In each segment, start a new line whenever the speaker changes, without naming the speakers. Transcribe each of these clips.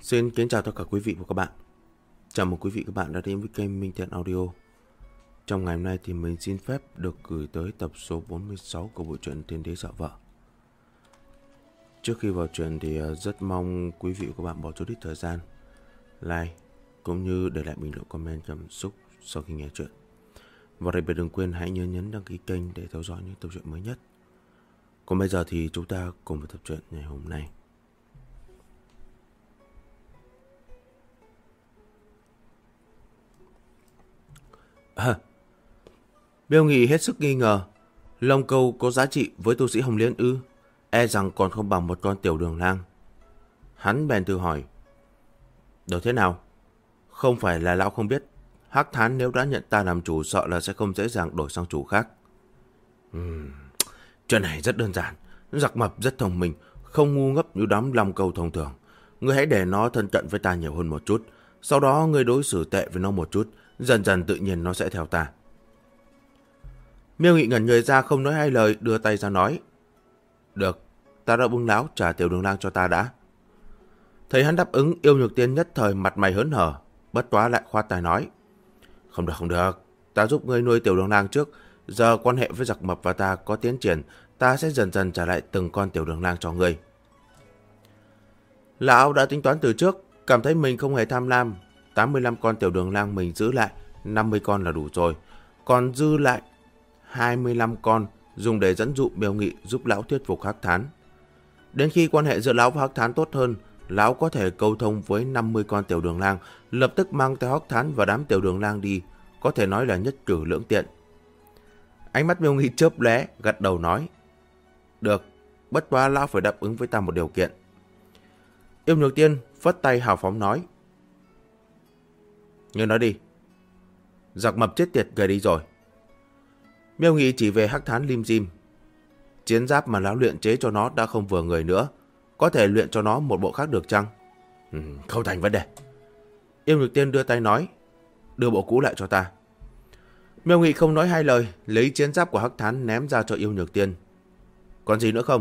Xin kính chào tất cả quý vị và các bạn. Chào mừng quý vị và các bạn đã đến với kênh Minh Thiện Audio. Trong ngày hôm nay thì mình xin phép được gửi tới tập số 46 của bộ truyện Tiên Đế Dạo Vợ. Trước khi vào truyện thì rất mong quý vị và các bạn bỏ chút ít thời gian like cũng như để lại bình luận comment cảm xúc sau khi nghe truyện. Và đặc biệt đừng quên hãy nhấn đăng ký kênh để theo dõi những tập truyện mới nhất. Còn bây giờ thì chúng ta cùng vào tập truyện ngày hôm nay. Miêu Nghị hết sức nghi ngờ. Long câu có giá trị với tu sĩ Hồng Liên ư? E rằng còn không bằng một con tiểu đường lang. Hắn bèn tự hỏi. Được thế nào? Không phải là lão không biết. Hắc Thán nếu đã nhận ta làm chủ sợ là sẽ không dễ dàng đổi sang chủ khác. Chuyện này rất đơn giản. Giặc Mập rất thông minh, không ngu ngốc như đám long câu thông thường. Ngươi hãy để nó thân cận với ta nhiều hơn một chút. Sau đó ngươi đối xử tệ với nó một chút. Dần dần tự nhiên nó sẽ theo ta. Miêu Nghị ngẩn người ra không nói hai lời, đưa tay ra nói. Được, ta đã bưng lão trả tiểu đường lang cho ta đã. Thấy hắn đáp ứng, Yêu Nhược Tiên nhất thời mặt mày hớn hở, bất quá lại khoát tay nói. Không được, ta giúp ngươi nuôi tiểu đường lang trước. Giờ quan hệ với Giặc Mập và ta có tiến triển, ta sẽ dần dần trả lại từng con tiểu đường lang cho ngươi. Lão đã tính toán từ trước, cảm thấy mình không hề tham lam. 85 con tiểu đường lang mình giữ lại, 50 con là đủ rồi. Còn dư lại 25 con dùng để dẫn dụ Miêu Nghị giúp lão thuyết phục Hắc Thán. Đến khi quan hệ giữa lão và Hắc Thán tốt hơn, lão có thể câu thông với 50 con tiểu đường lang, lập tức mang theo Hắc Thán và đám tiểu đường lang đi, có thể nói là nhất cử lưỡng tiện. Ánh mắt Miêu Nghị chớp lóe, gật đầu nói. Được, bất quá lão phải đáp ứng với ta một điều kiện. Yêu Nhược Tiên phất tay hào phóng nói. Ngươi nói đi. Giặc Mập chết tiệt gầy đi rồi. Miêu Nghị chỉ về Hắc Thán lim dim. Chiến giáp mà lão luyện chế cho nó đã không vừa người nữa. Có thể luyện cho nó một bộ khác được chăng? Không thành vấn đề. Yêu Nhược Tiên đưa tay nói. Đưa bộ cũ lại cho ta. Miêu Nghị không nói hai lời, lấy chiến giáp của Hắc Thán ném ra cho Yêu Nhược Tiên. Còn gì nữa không?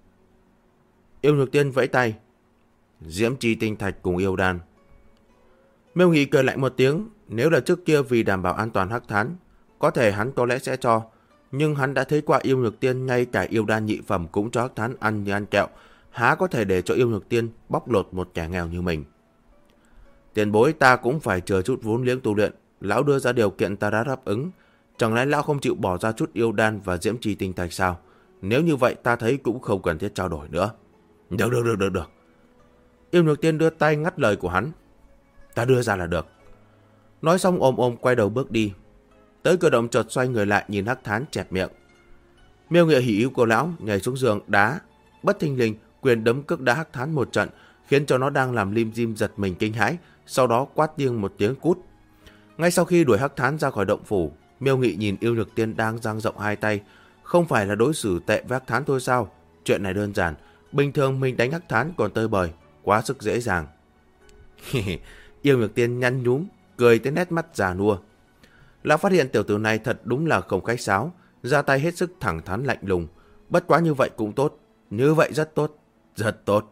Yêu Nhược Tiên vẫy tay. Diễm chi tinh thạch cùng yêu đan. Miêu Nghị cười lạnh một tiếng. Nếu là trước kia vì đảm bảo an toàn Hắc Thán, có thể hắn có lẽ sẽ cho. Nhưng hắn đã thấy qua Yêu Nhược Tiên ngay cả yêu đan nhị phẩm cũng cho Hắc Thán ăn như ăn kẹo. Há có thể để cho Yêu Nhược Tiên bóc lột một kẻ nghèo như mình. Tiền bối, ta cũng phải chờ chút vốn liếng tu luyện. Lão đưa ra điều kiện ta đã đáp ứng. Chẳng lẽ lão không chịu bỏ ra chút yêu đan và diễm trì tinh thạch sao? Nếu như vậy ta thấy cũng không cần thiết trao đổi nữa. Được. Yêu Nhược Tiên đưa tay ngắt lời của hắn. Ta đưa ra là được. Nói xong ôm quay đầu bước đi. Tới cửa động chợt xoay người lại nhìn Hắc Thán chẹp miệng. Miêu Nghị hỉ yếu của lão nhảy xuống giường đá. Bất thình lình quyền đấm cước đá Hắc Thán một trận, khiến cho nó đang làm lim dim giật mình kinh hãi, sau đó quát tiếng một tiếng cút. Ngay sau khi đuổi Hắc Thán ra khỏi động phủ, Miêu Nghị nhìn Yêu Nhược Tiên đang dang rộng hai tay. Không phải là đối xử tệ với Hắc Thán thôi sao? Chuyện này đơn giản, bình thường mình đánh Hắc Thán còn tơi bời, quá sức dễ dàng. Yêu Nhược Tiên nhăn nhúm, cười tới nét mắt già nua. Lão phát hiện tiểu tử này thật đúng là không khách sáo, ra tay hết sức thẳng thắn lạnh lùng. Bất quá như vậy cũng tốt, như vậy rất tốt.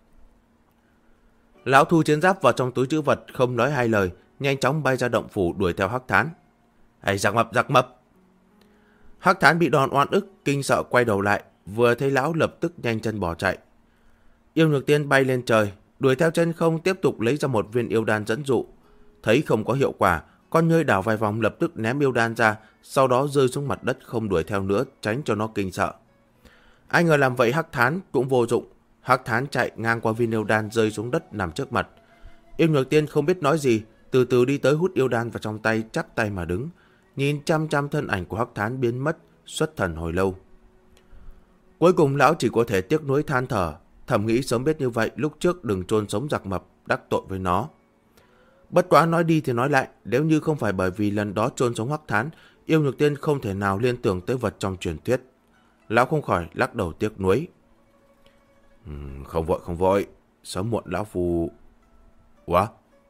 Lão thu chiến giáp vào trong túi trữ vật, không nói hai lời, nhanh chóng bay ra động phủ đuổi theo Hắc Thán. Hay Giặc Mập. Hắc Thán bị đòn oan ức, kinh sợ quay đầu lại, vừa thấy lão lập tức nhanh chân bỏ chạy. Yêu Nhược Tiên bay lên trời, đuổi theo chân không tiếp tục lấy ra một viên yêu đan dẫn dụ. Thấy không có hiệu quả, con nhơi đảo vài vòng lập tức ném yêu đan ra, sau đó rơi xuống mặt đất không đuổi theo nữa, tránh cho nó kinh sợ. Ai ngờ làm vậy Hắc Thán cũng vô dụng. Hắc Thán chạy ngang qua viên yêu đan rơi xuống đất nằm trước mặt. Yêu Nhược Tiên không biết nói gì, từ từ đi tới hút yêu đan vào trong tay, chắp tay mà đứng, nhìn chăm thân ảnh của Hắc Thán biến mất, xuất thần hồi lâu. Cuối cùng lão chỉ có thể tiếc nuối than thở, thầm nghĩ sớm biết như vậy lúc trước đừng chôn sống Giặc Mập, đắc tội với nó. Bất quá nói đi thì nói lại, nếu như không phải bởi vì lần đó chôn sống Hắc Thán, Yêu Nhược Tiên không thể nào liên tưởng tới vật trong truyền thuyết. Lão không khỏi lắc đầu tiếc nuối. Không vội, sớm muộn lão phù... Ủa?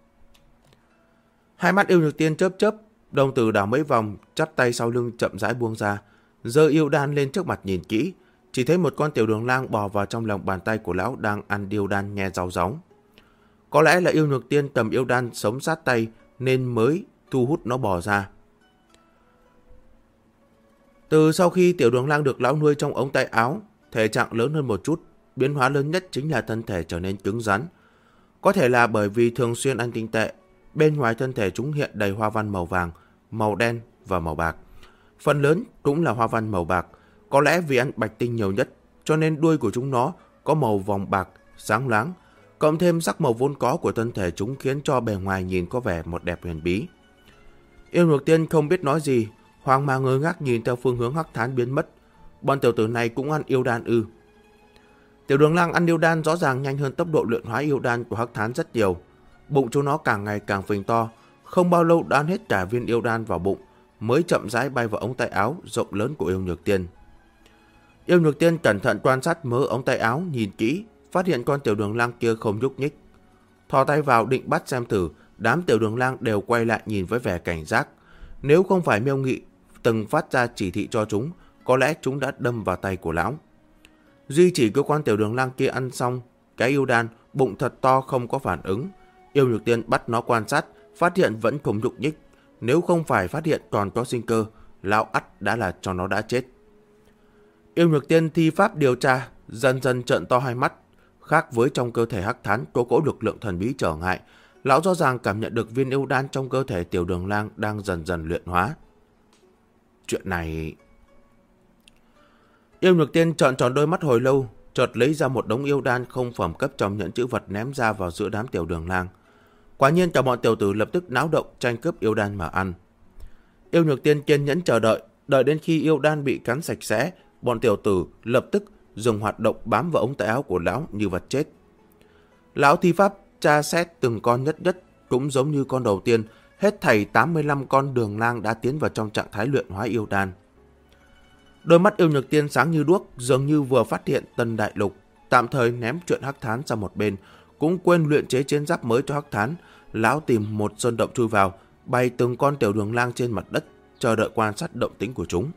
Hai mắt Yêu Nhược Tiên chớp, đồng tử đảo mấy vòng, chắp tay sau lưng chậm rãi buông ra, giơ yêu đan lên trước mặt nhìn kỹ, chỉ thấy một con tiểu đường lang bò vào trong lòng bàn tay của lão đang ăn yêu đan nghe rau gióng. Có lẽ là yêu nhược tiên cầm yêu đan sống sát tay nên mới thu hút nó bò ra. Từ sau khi Tiểu Đường Lang được lão nuôi trong ống tay áo, thể trạng lớn hơn một chút, biến hóa lớn nhất chính là thân thể trở nên cứng rắn. Có thể là bởi vì thường xuyên ăn tinh tệ, bên ngoài thân thể chúng hiện đầy hoa văn màu vàng, màu đen và màu bạc. Phần lớn cũng là hoa văn màu bạc, có lẽ vì ăn bạch tinh nhiều nhất, cho nên đuôi của chúng nó có màu vòng bạc, sáng láng, cộng thêm sắc màu vốn có của thân thể chúng khiến cho bề ngoài nhìn có vẻ một đẹp huyền bí. Yêu Nhược Tiên không biết nói gì, hoang mang ngơ ngác nhìn theo phương hướng Hắc Thán biến mất. Bọn tiểu tử này cũng ăn yêu đan ư? Tiểu Đường Lang ăn yêu đan rõ ràng nhanh hơn tốc độ luyện hóa yêu đan của Hắc Thán rất nhiều. Bụng chúng nó càng ngày càng phình to, không bao lâu đan hết cả viên yêu đan vào bụng, mới chậm rãi bay vào ống tay áo rộng lớn của Yêu Nhược Tiên. Yêu Nhược Tiên cẩn thận quan sát mớ ống tay áo, nhìn kỹ, phát hiện con Tiểu Đường Lang kia không nhúc nhích. Thò tay vào định bắt xem thử, đám Tiểu Đường Lang đều quay lại nhìn với vẻ cảnh giác. Nếu không phải Miêu Nghị từng phát ra chỉ thị cho chúng, có lẽ chúng đã đâm vào tay của lão. Duy chỉ cơ quan Tiểu Đường Lang kia ăn xong cái yêu đan, bụng thật to không có phản ứng. Yêu Nhược Tiên bắt nó quan sát, phát hiện vẫn không nhúc nhích. Nếu không phải phát hiện còn có sinh cơ, lão ắt đã là cho nó đã chết. Yêu Nhược Tiên thi pháp điều tra, dần dần trợn to hai mắt. Khác với trong cơ thể Hắc Thán có cỗ lực lượng thần bí trở ngại, lão rõ ràng cảm nhận được viên yêu đan trong cơ thể Tiểu Đường Lang đang dần dần luyện hóa. Chuyện này... Yêu Nhược Tiên trợn tròn đôi mắt hồi lâu, chợt lấy ra một đống yêu đan không phẩm cấp trong nhẫn chữ vật ném ra vào giữa đám Tiểu Đường Lang. Quả nhiên cả bọn tiểu tử lập tức náo động tranh cướp yêu đan mà ăn. Yêu Nhược Tiên kiên nhẫn chờ đợi, đợi đến khi yêu đan bị cắn sạch sẽ, bọn tiểu tử lập tức dùng hoạt động bám vào ống tay áo của lão như vật chết. Lão thi pháp tra xét từng con nhất nhất, cũng giống như con đầu tiên, hết thảy 85 con Đường Lang đã tiến vào trong trạng thái luyện hóa yêu đan. Đôi mắt Yêu Nhược Tiên sáng như đuốc, dường như vừa phát hiện tân đại lục, tạm thời ném chuyện Hắc Thán sang một bên, cũng quên luyện chế chiến giáp mới cho Hắc Thán. Lão tìm một sơn động chui vào, bày từng con Tiểu Đường Lang trên mặt đất, chờ đợi quan sát động tĩnh của chúng.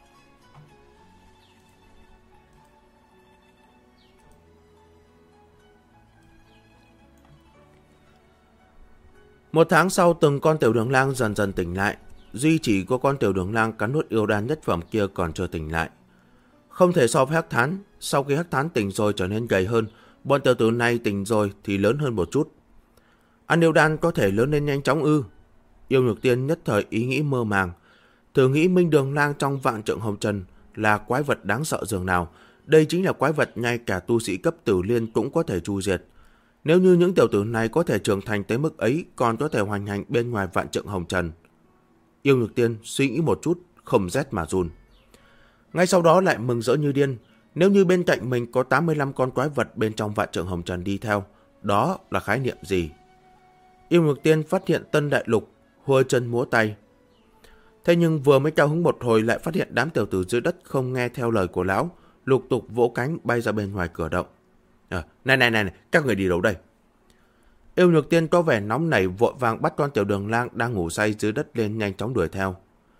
Một tháng sau, từng con Tiểu Đường Lang dần dần tỉnh lại. Duy chỉ có con Tiểu Đường Lang cắn nuốt yêu đan nhất phẩm kia còn chưa tỉnh lại. Không thể so với Hắc Thán, sau khi Hắc Thán tỉnh rồi trở nên gầy hơn, bọn tiểu tử này tỉnh rồi thì lớn hơn một chút. Ăn yêu đan có thể lớn lên nhanh chóng ư? Yêu Nhược Tiên nhất thời ý nghĩ mơ màng. Thử nghĩ Minh Đường Lang trong Vạn Trượng Hồng Trần là quái vật đáng sợ dường nào. Đây chính là quái vật ngay cả tu sĩ cấp Tử Liên cũng có thể tru diệt. Nếu như những tiểu tử này có thể trưởng thành tới mức ấy, còn có thể hoành hành bên ngoài Vạn Trượng Hồng Trần. Yêu Nhược Tiên suy nghĩ một chút, không rét mà run. Ngay sau đó lại mừng rỡ như điên. Nếu như bên cạnh mình có 85 con quái vật bên trong Vạn Trượng Hồng Trần đi theo, đó là khái niệm gì? Yêu Nhược Tiên phát hiện tân đại lục, hùa chân múa tay. Thế nhưng vừa mới cao hứng một hồi lại phát hiện đám tiểu tử dưới đất không nghe theo lời của lão, lục tục vỗ cánh bay ra bên ngoài cửa động. Này, các người đi đâu đây? Yêu Nhược Tiên có vẻ nóng nảy, vội vàng bắt con Tiểu Đường Lang đang ngủ say dưới đất lên, nhanh chóng đuổi theo.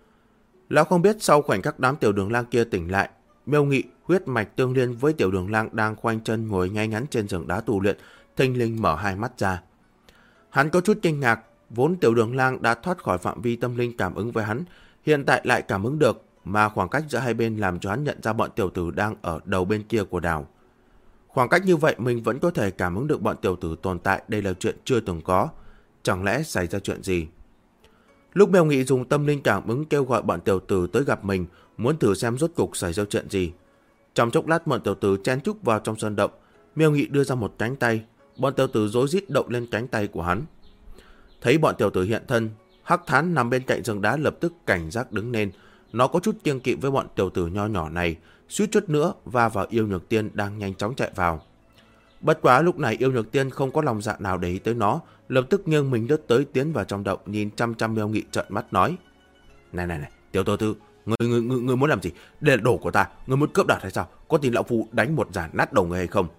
Lão không biết sau khoảnh khắc đám Tiểu Đường Lang kia tỉnh lại, Miêu Nghị huyết mạch tương liên với Tiểu Đường Lang đang khoanh chân ngồi ngay ngắn trên giường đá tu luyện, thình lình mở hai mắt ra. Hắn có chút kinh ngạc, vốn Tiểu Đường Lang đã thoát khỏi phạm vi tâm linh cảm ứng với hắn, hiện tại lại cảm ứng được, mà khoảng cách giữa hai bên làm cho hắn nhận ra bọn tiểu tử đang ở đầu bên kia của đảo. Khoảng cách như vậy mình vẫn có thể cảm ứng được bọn tiểu tử tồn tại, đây là chuyện chưa từng có. Chẳng lẽ xảy ra chuyện gì? Lúc Miêu Nghị dùng tâm linh cảm ứng kêu gọi bọn tiểu tử tới gặp mình, muốn thử xem rốt cục xảy ra chuyện gì. Trong chốc lát bọn tiểu tử chen chúc vào trong sơn động, Miêu Nghị đưa ra một cánh tay, bọn tiểu tử rối rít động lên cánh tay của hắn. Thấy bọn tiểu tử hiện thân, Hắc Thán nằm bên cạnh giường đá lập tức cảnh giác đứng lên. Nó có chút kiêng kỵ với bọn tiểu tử nho nhỏ này, suýt chút nữa va vào Yêu Nhược Tiên đang nhanh chóng chạy vào. Bất quá lúc này Yêu Nhược Tiên không có lòng dạ nào để ý tới nó, lập tức nghiêng mình đứt tới tiến vào trong động, nhìn chăm chăm Miêu Nghị trợn mắt nói: Này, Tiểu Tô Tư, người muốn làm gì? Đây là đồ của ta, người muốn cướp đoạt hay sao? Có tin lão phu đánh một giản nát đầu người hay không?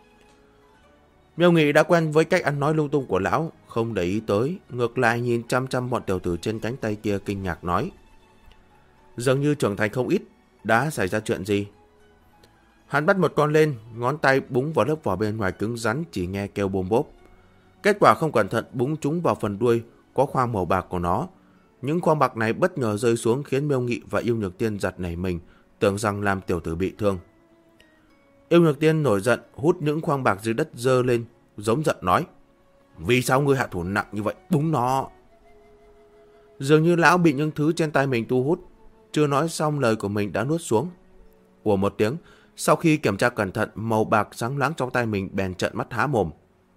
Miêu Nghị đã quen với cách ăn nói lung tung của lão, không để ý tới, ngược lại nhìn chăm chăm bọn tiểu tử trên cánh tay kia kinh ngạc nói: Dường như trưởng thành không ít, đã xảy ra chuyện gì? Hắn bắt một con lên, ngón tay búng vào lớp vỏ bên ngoài cứng rắn, chỉ nghe kêu bôm bốp. Kết quả không cẩn thận búng trúng vào phần đuôi có khoang màu bạc của nó. Những khoang bạc này bất ngờ rơi xuống khiến Miêu Nghị và Yêu Nhược Tiên giật nảy mình, tưởng rằng làm tiểu tử bị thương. Yêu Nhược Tiên nổi giận hút những khoang bạc dưới đất dơ lên, giống giận nói: vì sao ngươi hạ thủ nặng như vậy, búng nó. Dường như lão bị những thứ trên tay mình thu hút, chưa nói xong lời của mình đã nuốt xuống. Ủa một tiếng, sau khi kiểm tra cẩn thận, màu bạc sáng loáng trong tay mình bèn trợn mắt há mồm.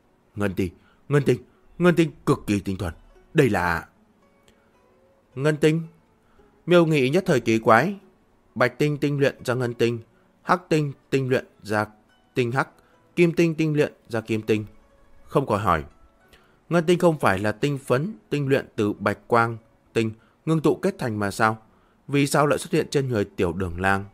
Ngân tinh cực kỳ tinh thuần. Đây là... Ngân tinh? Miêu Nghị nhất thời kỳ quái. Bạch tinh tinh luyện ra ngân tinh, hắc tinh tinh luyện ra tinh hắc, kim tinh tinh luyện ra kim tinh. Không khỏi hỏi, ngân tinh không phải là tinh phấn tinh luyện từ bạch quang tinh ngưng tụ kết thành mà sao? Vì sao lại xuất hiện trên người Tiểu Đường Lang?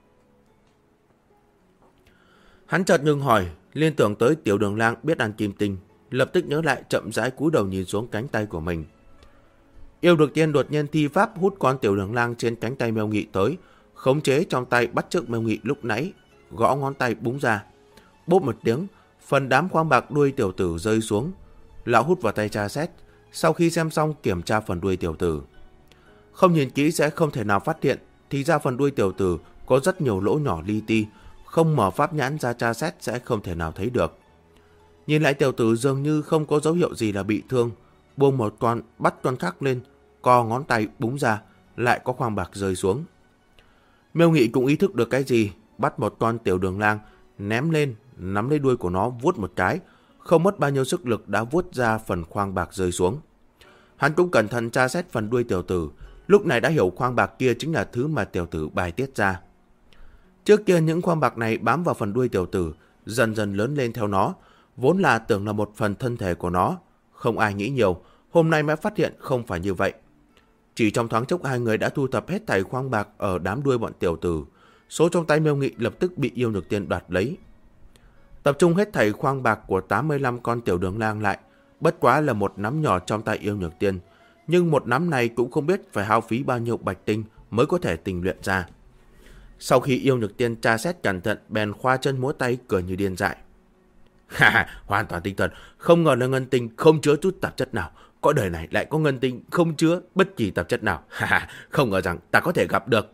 Hắn chợt ngừng hỏi, liên tưởng tới Tiểu Đường Lang biết ăn kim tinh, lập tức nhớ lại, chậm rãi cúi đầu nhìn xuống cánh tay của mình. Yêu Nhược Tiên đột nhiên thi pháp hút con Tiểu Đường Lang trên cánh tay Miêu Nghị tới, khống chế trong tay bắt chước Miêu Nghị lúc nãy, gõ ngón tay búng ra. Bốp một tiếng, phần đám khoáng bạc đuôi tiểu tử rơi xuống. Lão hút vào tay tra xét, sau khi xem xong kiểm tra phần đuôi tiểu tử. Không nhìn kỹ sẽ không thể nào phát hiện, thì ra phần đuôi tiểu tử có rất nhiều lỗ nhỏ li ti, không mở pháp nhãn ra tra xét sẽ không thể nào thấy được. Nhìn lại tiểu tử dường như không có dấu hiệu gì là bị thương, buông một con bắt con khác lên, co ngón tay búng ra, lại có khoáng bạc rơi xuống. Miêu Nghị cũng ý thức được cái gì, bắt một con Tiểu Đường Lang, ném lên, nắm lấy đuôi của nó vuốt một cái, không mất bao nhiêu sức lực đã vuốt ra phần khoáng bạc rơi xuống. Hắn cũng cẩn thận tra xét phần đuôi tiểu tử, lúc này đã hiểu khoáng bạc kia chính là thứ mà tiểu tử bài tiết ra. Trước kia những khoáng bạc này bám vào phần đuôi tiểu tử, dần dần lớn lên theo nó, vốn là tưởng là một phần thân thể của nó. Không ai nghĩ nhiều, hôm nay mới phát hiện không phải như vậy. Chỉ trong thoáng chốc hai người đã thu thập hết thảy khoáng bạc ở đám đuôi bọn tiểu tử. Số trong tay Miêu Nghị lập tức bị Yêu Nhược Tiên đoạt lấy. Tập trung hết thảy khoáng bạc của 85 con Tiểu Đường Lang lại, bất quá là một nắm nhỏ trong tay Yêu Nhược Tiên. Nhưng một nắm này cũng không biết phải hao phí bao nhiêu bạch tinh mới có thể tình luyện ra. Sau khi Yêu Nhược Tiên tra xét cẩn thận, bèn khoa chân múa tay cười như điên dại. Hoàn toàn tinh thuần, không ngờ là ngân tinh không chứa chút tạp chất nào. Có đời này lại có ngân tinh không chứa bất kỳ tạp chất nào. Không ngờ rằng ta có thể gặp được.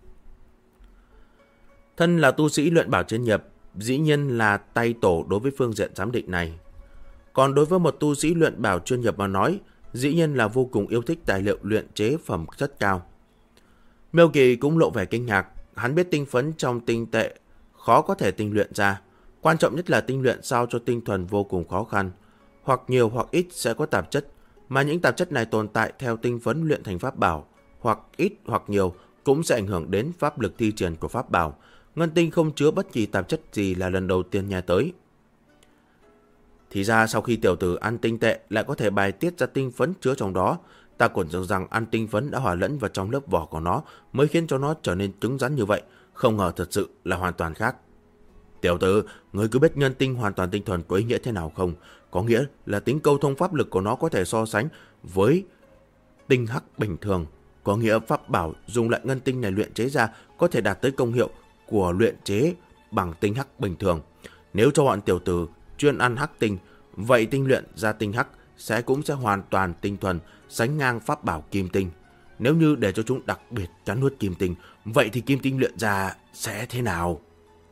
Thân là tu sĩ luyện bảo chuyên nghiệp, dĩ nhiên là tay tổ đối với phương diện giám định này. Còn đối với một tu sĩ luyện bảo chuyên nghiệp mà nói, dĩ nhiên là vô cùng yêu thích tài liệu luyện chế phẩm chất cao. Miêu Kỳ cũng lộ vẻ kinh ngạc, hắn biết tinh phấn trong tinh tệ khó có thể tinh luyện ra. Quan trọng nhất là tinh luyện sao cho tinh thuần vô cùng khó khăn, hoặc nhiều hoặc ít sẽ có tạp chất, mà những tạp chất này tồn tại theo tinh phấn luyện thành pháp bảo, hoặc ít hoặc nhiều cũng sẽ ảnh hưởng đến pháp lực thi triển của pháp bảo. Ngân tinh không chứa bất kỳ tạp chất gì là lần đầu tiên nghe tới. Thì ra sau khi tiểu tử ăn tinh tệ lại có thể bài tiết ra tinh phấn chứa trong đó, ta còn tưởng rằng ăn tinh phấn đã hòa lẫn vào trong lớp vỏ của nó mới khiến cho nó trở nên cứng rắn như vậy, không ngờ thật sự là hoàn toàn khác. Tiểu tử, ngươi cứ biết ngân tinh hoàn toàn tinh thuần có ý nghĩa thế nào không? Có nghĩa là tính câu thông pháp lực của nó có thể so sánh với tinh hắc bình thường. Có nghĩa pháp bảo dùng lại ngân tinh này luyện chế ra có thể đạt tới công hiệu của luyện chế bằng tinh hắc bình thường. Nếu cho bọn tiểu tử chuyên ăn hắc tinh, vậy tinh luyện ra tinh hắc cũng sẽ hoàn toàn tinh thuần, sánh ngang pháp bảo kim tinh. Nếu như để cho chúng đặc biệt cắn nuốt kim tinh, vậy thì kim tinh luyện ra sẽ thế nào?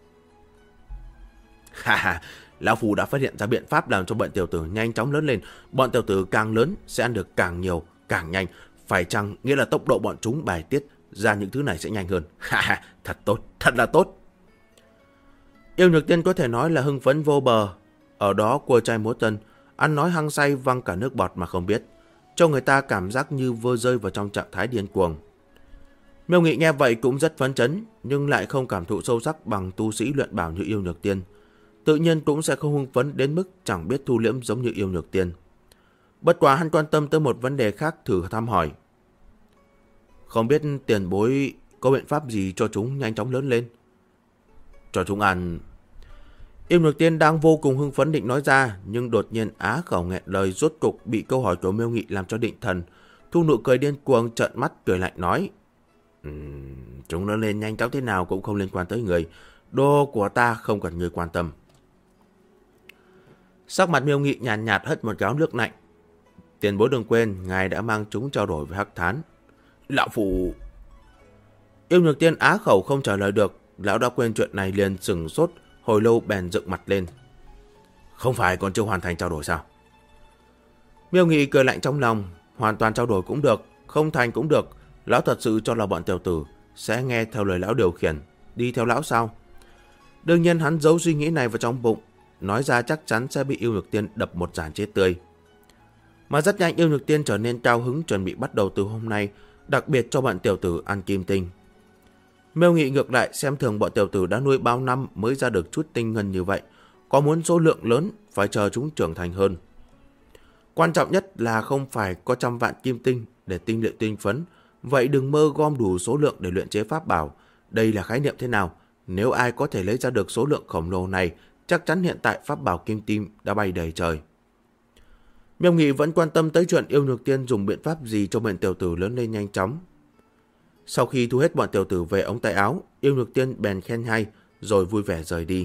Lão Phu đã phát hiện ra biện pháp làm cho bọn tiểu tử nhanh chóng lớn lên. Bọn tiểu tử càng lớn sẽ ăn được càng nhiều, càng nhanh. Phải chăng nghĩa là tốc độ bọn chúng bài tiết ra những thứ này sẽ nhanh hơn? Thật tốt, thật là tốt. Yêu Nhược Tiên có thể nói là hưng phấn vô bờ. Ở đó cua trai múa chân, ăn nói hăng say văng cả nước bọt mà không biết, cho người ta cảm giác như vừa rơi vào trong trạng thái điên cuồng. Miêu Nghị nghe vậy cũng rất phấn chấn, nhưng lại không cảm thụ sâu sắc bằng tu sĩ luyện bảo như Yêu Nhược Tiên. Tự nhiên cũng sẽ không hưng phấn đến mức chẳng biết thu liễm giống như Yêu Nhược Tiên. Bất quá hắn quan tâm tới một vấn đề khác, thử thăm hỏi. Không biết tiền bối có biện pháp gì cho chúng nhanh chóng lớn lên? Cho chúng ăn... Yêu Nhược Tiên đang vô cùng hưng phấn định nói ra, nhưng đột nhiên á khẩu nghẹn lời, rốt cục bị câu hỏi của Miêu Nghị làm cho định thần. Thu nụ cười điên cuồng, trợn mắt cười lạnh nói: chúng lớn lên nhanh chóng thế nào cũng không liên quan tới người. Đồ của ta không cần người quan tâm. Sắc mặt Miêu Nghị nhàn nhạt hất một gáo nước lạnh. Tiền bối đừng quên, ngài đã mang chúng trao đổi với Hắc Thán. Lão phụ... Yêu Nhược Tiên á khẩu không trả lời được. Lão đã quên chuyện này liền sừng sốt, hồi lâu bèn dựng mặt lên. Không phải còn chưa hoàn thành trao đổi sao? Miêu Nghị cười lạnh trong lòng. Hoàn toàn trao đổi cũng được, không thành cũng được. Lão thật sự cho là bọn tiểu tử sẽ nghe theo lời lão điều khiển, đi theo lão sao? Đương nhiên hắn giấu suy nghĩ này vào trong bụng, nói ra chắc chắn sẽ bị Yêu Nhược Tiên đập một giàn chết tươi. Mà rất nhanh Yêu Nhược Tiên trở nên cao hứng, chuẩn bị bắt đầu từ hôm nay, đặc biệt cho bọn tiểu tử ăn kim tinh. Miêu Nghị ngược lại xem thường bọn tiểu tử đã nuôi bao năm mới ra được chút tinh ngân như vậy, có muốn số lượng lớn phải chờ chúng trưởng thành hơn. Quan trọng nhất là không phải có 100 vạn kim tinh để tinh luyện tinh phấn, vậy đừng mơ gom đủ số lượng để luyện chế pháp bảo. Đây là khái niệm thế nào? Nếu ai có thể lấy ra được số lượng khổng lồ này, chắc chắn hiện tại pháp bảo kim tinh đã bay đầy trời. Miêu Nghị vẫn quan tâm tới chuyện Yêu Nhược Tiên dùng biện pháp gì cho bọn tiểu tử lớn lên nhanh chóng. Sau khi thu hết bọn tiểu tử về ống tay áo, Yêu Nhược Tiên bèn khen hay rồi vui vẻ rời đi.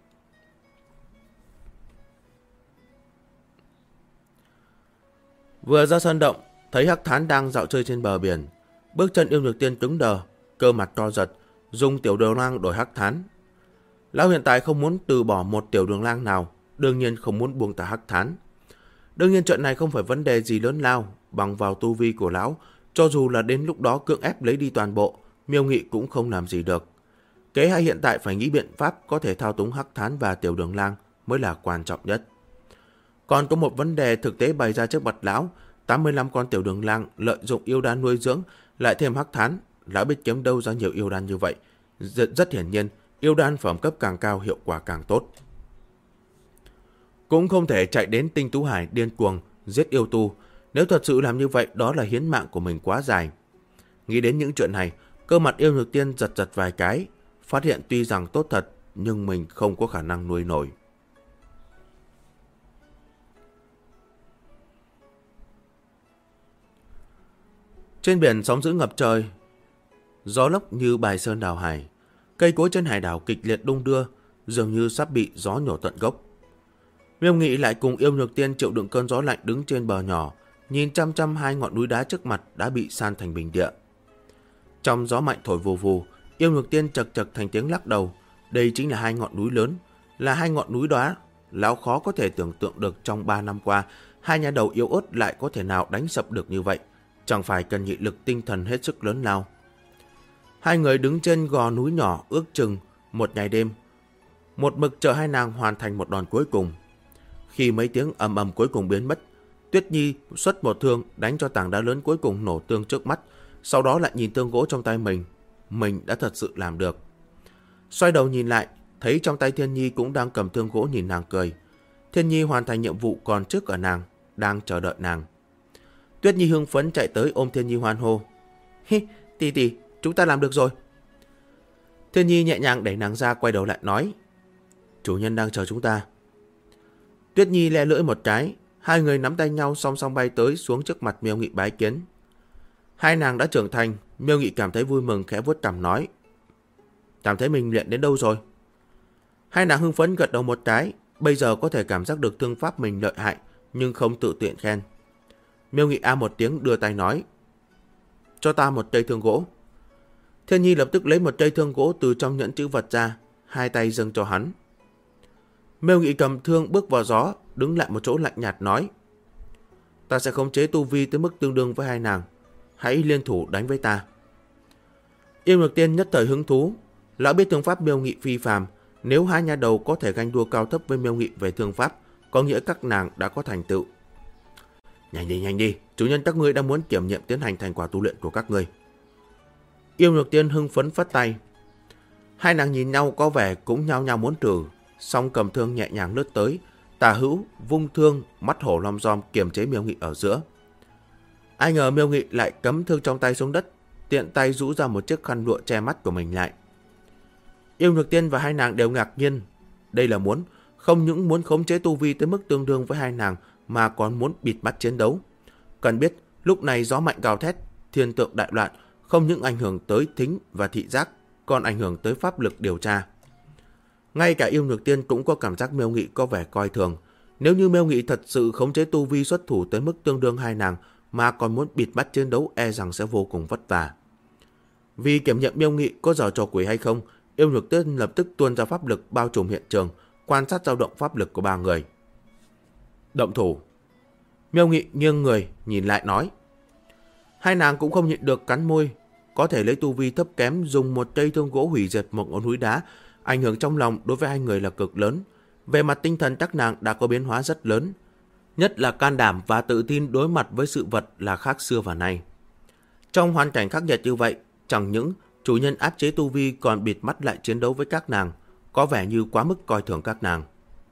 Vừa ra sân động, thấy Hắc Thán đang dạo chơi trên bờ biển. Bước chân Yêu Nhược Tiên cứng đờ, cơ mặt co giật, dùng tiểu đường lang đổi Hắc Thán. Lão hiện tại không muốn từ bỏ một tiểu đường lang nào, đương nhiên không muốn buông tha Hắc Thán. Đương nhiên chuyện này không phải vấn đề gì lớn lao, bằng vào tu vi của lão, cho dù là đến lúc đó cưỡng ép lấy đi toàn bộ, Miêu Nghị cũng không làm gì được. Kế hay hiện tại phải nghĩ biện pháp có thể thao túng Hắc Thán và tiểu đường lang mới là quan trọng nhất. Còn có một vấn đề thực tế bày ra trước mặt lão, 85 con tiểu đường lang lợi dụng yêu đan nuôi dưỡng, lại thêm Hắc Thán, lão biết kiếm đâu ra nhiều yêu đan như vậy. Rất hiển nhiên, yêu đan phẩm cấp càng cao hiệu quả càng tốt. Cũng không thể chạy đến Tinh Tú Hải điên cuồng giết yêu tu, nếu thật sự làm như vậy đó là hiến mạng của mình quá dài. Nghĩ đến những chuyện này, cơ mặt Yêu Nhược Tiên giật giật vài cái, phát hiện tuy rằng tốt thật nhưng mình không có khả năng nuôi nổi. Trên biển sóng dữ ngập trời, gió lốc như bài sơn đảo hải, cây cối trên hải đảo kịch liệt đung đưa, dường như sắp bị gió nhổ tận gốc. Miêu Nghị lại cùng Yêu Nhược Tiên chịu đựng cơn gió lạnh đứng trên bờ nhỏ, nhìn chăm chăm hai ngọn núi đá trước mặt đã bị san thành bình địa. Trong gió mạnh thổi vù vù, Yêu Nhược Tiên chật chật thành tiếng lắc đầu. Đây chính là hai ngọn núi lớn, là hai ngọn núi đá. Lão khó có thể tưởng tượng được trong 3 năm qua, hai nhà đầu yếu ớt lại có thể nào đánh sập được như vậy. Chẳng phải cần nghị lực tinh thần hết sức lớn lao. Hai người đứng trên gò núi nhỏ ước chừng một ngày đêm, một mực chờ hai nàng hoàn thành một đòn cuối cùng. Khi mấy tiếng ầm ầm cuối cùng biến mất, Tuyết Nhi xuất một thương đánh cho tảng đá lớn cuối cùng nổ tương trước mắt, sau đó lại nhìn tương gỗ trong tay mình đã thật sự làm được. Xoay đầu nhìn lại, thấy trong tay Thiên Nhi cũng đang cầm thương gỗ nhìn nàng cười. Thiên Nhi hoàn thành nhiệm vụ còn trước ở nàng, đang chờ đợi nàng. Tuyết Nhi hưng phấn chạy tới ôm Thiên Nhi hoan hô. Hi, tỷ, chúng ta làm được rồi. Thiên Nhi nhẹ nhàng đẩy nàng ra, quay đầu lại nói, chủ nhân đang chờ chúng ta. Tuyết Nhi le lưỡi một cái, hai người nắm tay nhau song song bay tới xuống trước mặt Miêu Nghị bái kiến. Hai nàng đã trưởng thành, Miêu Nghị cảm thấy vui mừng, khẽ vuốt cằm nói, cảm thấy mình luyện đến đâu rồi? Hai nàng hưng phấn gật đầu một cái, bây giờ có thể cảm giác được thương pháp mình lợi hại, nhưng không tự tiện khen. Miêu Nghị a một tiếng đưa tay nói, cho ta một cây thương gỗ. Thiên Nhi lập tức lấy một cây thương gỗ từ trong nhẫn chữ vật ra, hai tay dâng cho hắn. Miêu Nghị cầm thương bước vào gió, đứng lại một chỗ lạnh nhạt nói, ta sẽ khống chế tu vi tới mức tương đương với hai nàng, hãy liên thủ đánh với ta. Yêu Nhược Tiên nhất thời hứng thú, lão biết thương pháp Miêu Nghị phi phàm, nếu hai nhà đầu có thể ganh đua cao thấp với Miêu Nghị về thương pháp, có nghĩa các nàng đã có thành tựu. Nhanh đi, chủ nhân các ngươi đang muốn kiểm nghiệm tiến hành thành quả tu luyện của các ngươi. Yêu Nhược Tiên hưng phấn phất tay. Hai nàng nhìn nhau có vẻ cũng nhao nhao muốn thử, song cầm thương nhẹ nhàng lướt tới, tả hữu vung thương, mắt hổ long giom kiềm chế Miêu Nghị ở giữa. Ai ngờ Miêu Nghị lại cắm thương trong tay xuống đất, tiện tay rũ ra một chiếc khăn lụa che mắt của mình lại. Yêu Nhược Tiên và hai nàng đều ngạc nhiên, đây là không những muốn khống chế tu vi tới mức tương đương với hai nàng, mà còn muốn bịt mắt chiến đấu. Cần biết, lúc này gió mạnh gào thét, thiên tượng đại loạn, không những ảnh hưởng tới thính và thị giác, còn ảnh hưởng tới pháp lực điều tra. Ngay cả Yêu Nhược Tiên cũng có cảm giác Miêu Nghị có vẻ coi thường, Nếu như Miêu Nghị thật sự khống chế tu vi xuất thủ tới mức tương đương hai nàng mà còn muốn bịt mắt chiến đấu, e rằng sẽ vô cùng vất vả. Vì kiểm nghiệm Miêu Nghị có giở trò quỷ hay không, Yêu Nhược Tuyết lập tức tuôn ra pháp lực bao trùm hiện trường, quan sát dao động pháp lực của ba người. Động thủ. Miêu Nghị nghiêng người nhìn lại nói. Hai nàng cũng không nhịn được cắn môi. Có thể lấy tu vi thấp kém dùng một cây thương gỗ hủy diệt một ngọn núi đá, ảnh hưởng trong lòng đối với hai người là cực lớn. Về mặt tinh thần các nàng đã có biến hóa rất lớn, nhất là can đảm và tự tin đối mặt với sự vật là khác xưa và nay. Trong hoàn cảnh khắc nghiệt như vậy, chẳng những chủ nhân áp chế tu vi còn bịt mắt lại chiến đấu với các nàng, có vẻ như quá mức coi thường các nàng.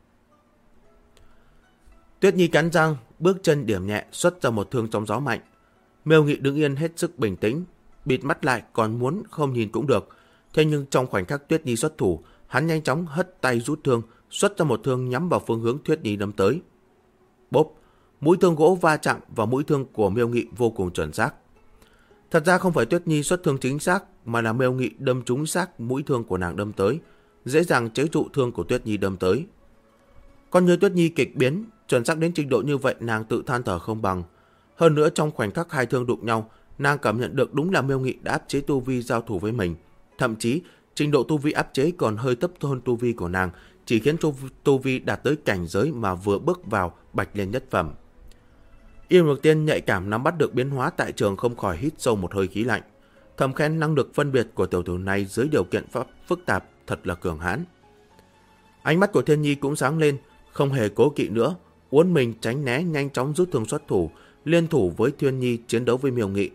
Tuyết Nhi cắn răng, bước chân điểm nhẹ xuất ra một thương trong gió mạnh. Miêu Nghị đứng yên hết sức bình tĩnh, bịt mắt lại còn muốn không nhìn cũng được. Thế nhưng trong khoảnh khắc Tuyết Nhi xuất thủ, hắn nhanh chóng hất tay rút thương, xuất ra một thương nhắm vào phương hướng Tuyết Nhi đâm tới. Bốp, mũi thương gỗ va chạm vào mũi thương của Miêu Nghị vô cùng chuẩn xác. Thật ra không phải Tuyết Nhi xuất thương chính xác, mà là Miêu Nghị đâm trúng xác mũi thương của nàng đâm tới, dễ dàng chế trụ thương của Tuyết Nhi đâm tới. Con như Tuyết Nhi kịch biến, chuẩn xác đến trình độ như vậy nàng tự than thở không bằng. Hơn nữa trong khoảnh khắc hai thương đụng nhau, nàng cảm nhận được đúng là Miêu Nghị đã áp chế tu vi giao thủ với mình. Thậm chí, trình độ tu vi áp chế còn hơi thấp hơn tu vi của nàng, chỉ khiến tu vi đạt tới cảnh giới mà vừa bước vào bạch liên nhất phẩm. Yêu Nhược Tiên nhạy cảm nắm bắt được biến hóa tại trường, không khỏi hít sâu một hơi khí lạnh. Thầm khen năng lực phân biệt của tiểu tử này dưới điều kiện pháp phức tạp thật là cường hãn. Ánh mắt của Thiên Nhi cũng sáng lên, không hề cố kỵ nữa, uốn mình tránh né, nhanh chóng rút thương xuất thủ, liên thủ với Thiên Nhi chiến đấu với Miêu Nghị.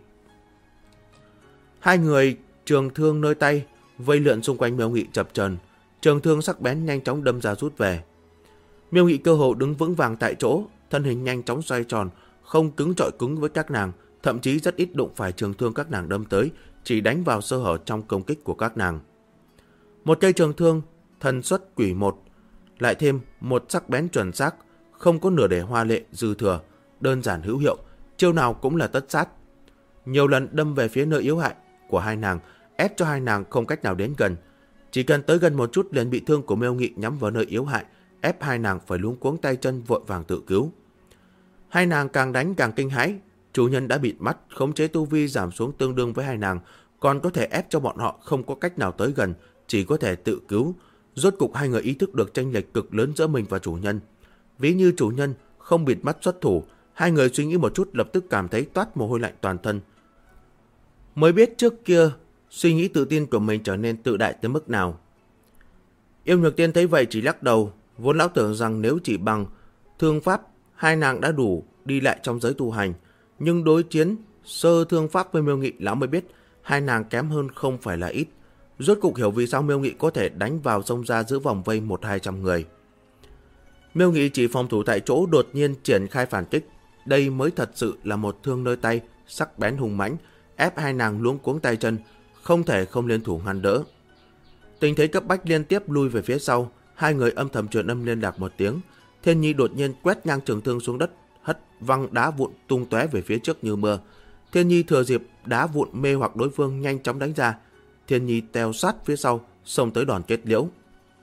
Hai người trường thương nơi tay vây lượn xung quanh Miêu Nghị chập chờn, trường thương sắc bén nhanh chóng đâm ra rút về. Miêu Nghị cơ hồ đứng vững vàng tại chỗ, thân hình nhanh chóng xoay tròn, không cứng chọi cứng với các nàng, thậm chí rất ít đụng phải trường thương các nàng đâm tới, chỉ đánh vào sơ hở trong công kích của các nàng. Một cây trường thương thần xuất quỷ một, lại thêm một sắc bén chuẩn xác, không có nửa để hoa lệ dư thừa, đơn giản hữu hiệu, chiêu nào cũng là tất sát. Nhiều lần đâm về phía nơi yếu hại của hai nàng, ép cho hai nàng không cách nào đến gần. Chỉ cần tới gần một chút liền bị thương của Miêu Nghị nhắm vào nơi yếu hại, ép hai nàng phải luống cuống tay chân vội vàng tự cứu. Hai nàng càng đánh càng kinh hãi, chủ nhân đã bịt mắt, khống chế tu vi giảm xuống tương đương với hai nàng, còn có thể ép cho bọn họ không có cách nào tới gần, chỉ có thể tự cứu. Rốt cục hai người ý thức được chênh lệch cực lớn giữa mình và chủ nhân. Ví như chủ nhân không bịt mắt xuất thủ, hai người suy nghĩ một chút lập tức cảm thấy toát mồ hôi lạnh toàn thân. Mới biết trước kia suy nghĩ tự tin của mình trở nên tự đại tới mức nào. Yêu Nhược Tiên thấy vậy chỉ lắc đầu, vốn lão tưởng rằng nếu chỉ bằng thương pháp hai nàng đã đủ đi lại trong giới tu hành, nhưng đối chiến sơ thương pháp với Miêu Nghị, lão mới biết hai nàng kém hơn không phải là ít. Rốt cục hiểu vì sao Miêu Nghị có thể đánh vào xông ra giữa vòng vây 100-200 người. Miêu Nghị chỉ phòng thủ tại chỗ, đột nhiên triển khai phản kích. Đây mới thật sự là một thương nơi tay, sắc bén hùng mãnh, ép hai nàng luống cuống tay chân, không thể không liên thủ ngăn đỡ. Tình thế cấp bách liên tiếp lui về phía sau, hai người âm thầm truyền âm liên lạc một tiếng. Thiên Nhi đột nhiên quét ngang trường thương xuống đất, hất văng đá vụn tung tóe về phía trước như mưa. Thiên Nhi thừa dịp đá vụn mê hoặc đối phương nhanh chóng đánh ra. Thiên Nhi theo sát phía sau, xông tới đòn kết liễu.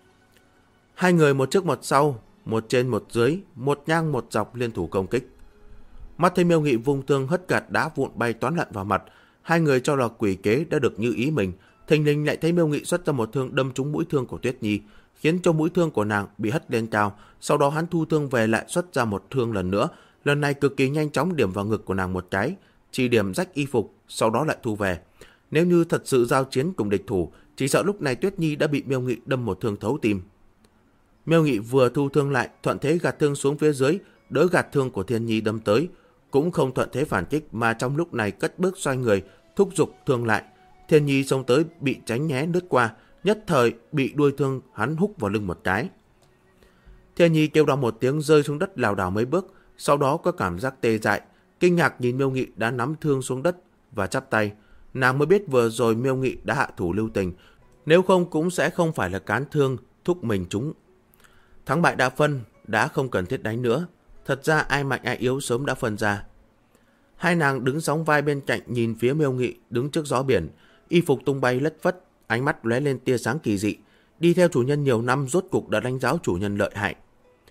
Hai người một trước một sau, một trên một dưới, một ngang một dọc liên thủ công kích. Mắt thấy Miêu Nghị vung thương hất gạt đá vụn bay toán loạn vào mặt, hai người cho là quỷ kế đã được như ý mình, thình lình lại thấy Miêu Nghị xuất ra một thương đâm trúng mũi thương của Tuyết Nhi, khiến cho mũi thương của nàng bị hất lên cao. Sau đó hắn thu thương về lại xuất ra một thương lần nữa, lần này cực kỳ nhanh chóng điểm vào ngực của nàng một cái, chỉ điểm rách y phục, sau đó lại thu về. Nếu như thật sự giao chiến cùng địch thủ, chỉ sợ lúc này Tuyết Nhi đã bị Miêu Nghị đâm một thương thấu tim. Miêu Nghị vừa thu thương lại, thuận thế gạt thương xuống phía dưới, đỡ gạt thương của Thiên Nhi đâm tới, cũng không thuận thế phản kích mà trong lúc này cất bước xoay người, thúc giục thương lại. Thiên Nhi xông tới bị tránh né lướt qua, nhất thời bị đuôi thương hắn húc vào lưng một cái. Thiên Nhi kêu đau một tiếng rơi xuống đất lảo đảo mấy bước, sau đó có cảm giác tê dại, kinh ngạc nhìn Miêu Nghị đã nắm thương xuống đất và chắp tay. Nàng mới biết vừa rồi Miêu Nghị đã hạ thủ lưu tình, nếu không cũng sẽ không phải là cán thương thúc mình trúng. Thắng bại đã phân, đã không cần thiết đánh nữa. Thật ra ai mạnh ai yếu sớm đã phân ra. Hai nàng đứng sóng vai bên cạnh nhìn phía Miêu Nghị đứng trước gió biển, y phục tung bay lất phất, ánh mắt lóe lên tia sáng kỳ dị. Đi theo chủ nhân nhiều năm rốt cục đã đánh giáo chủ nhân lợi hại.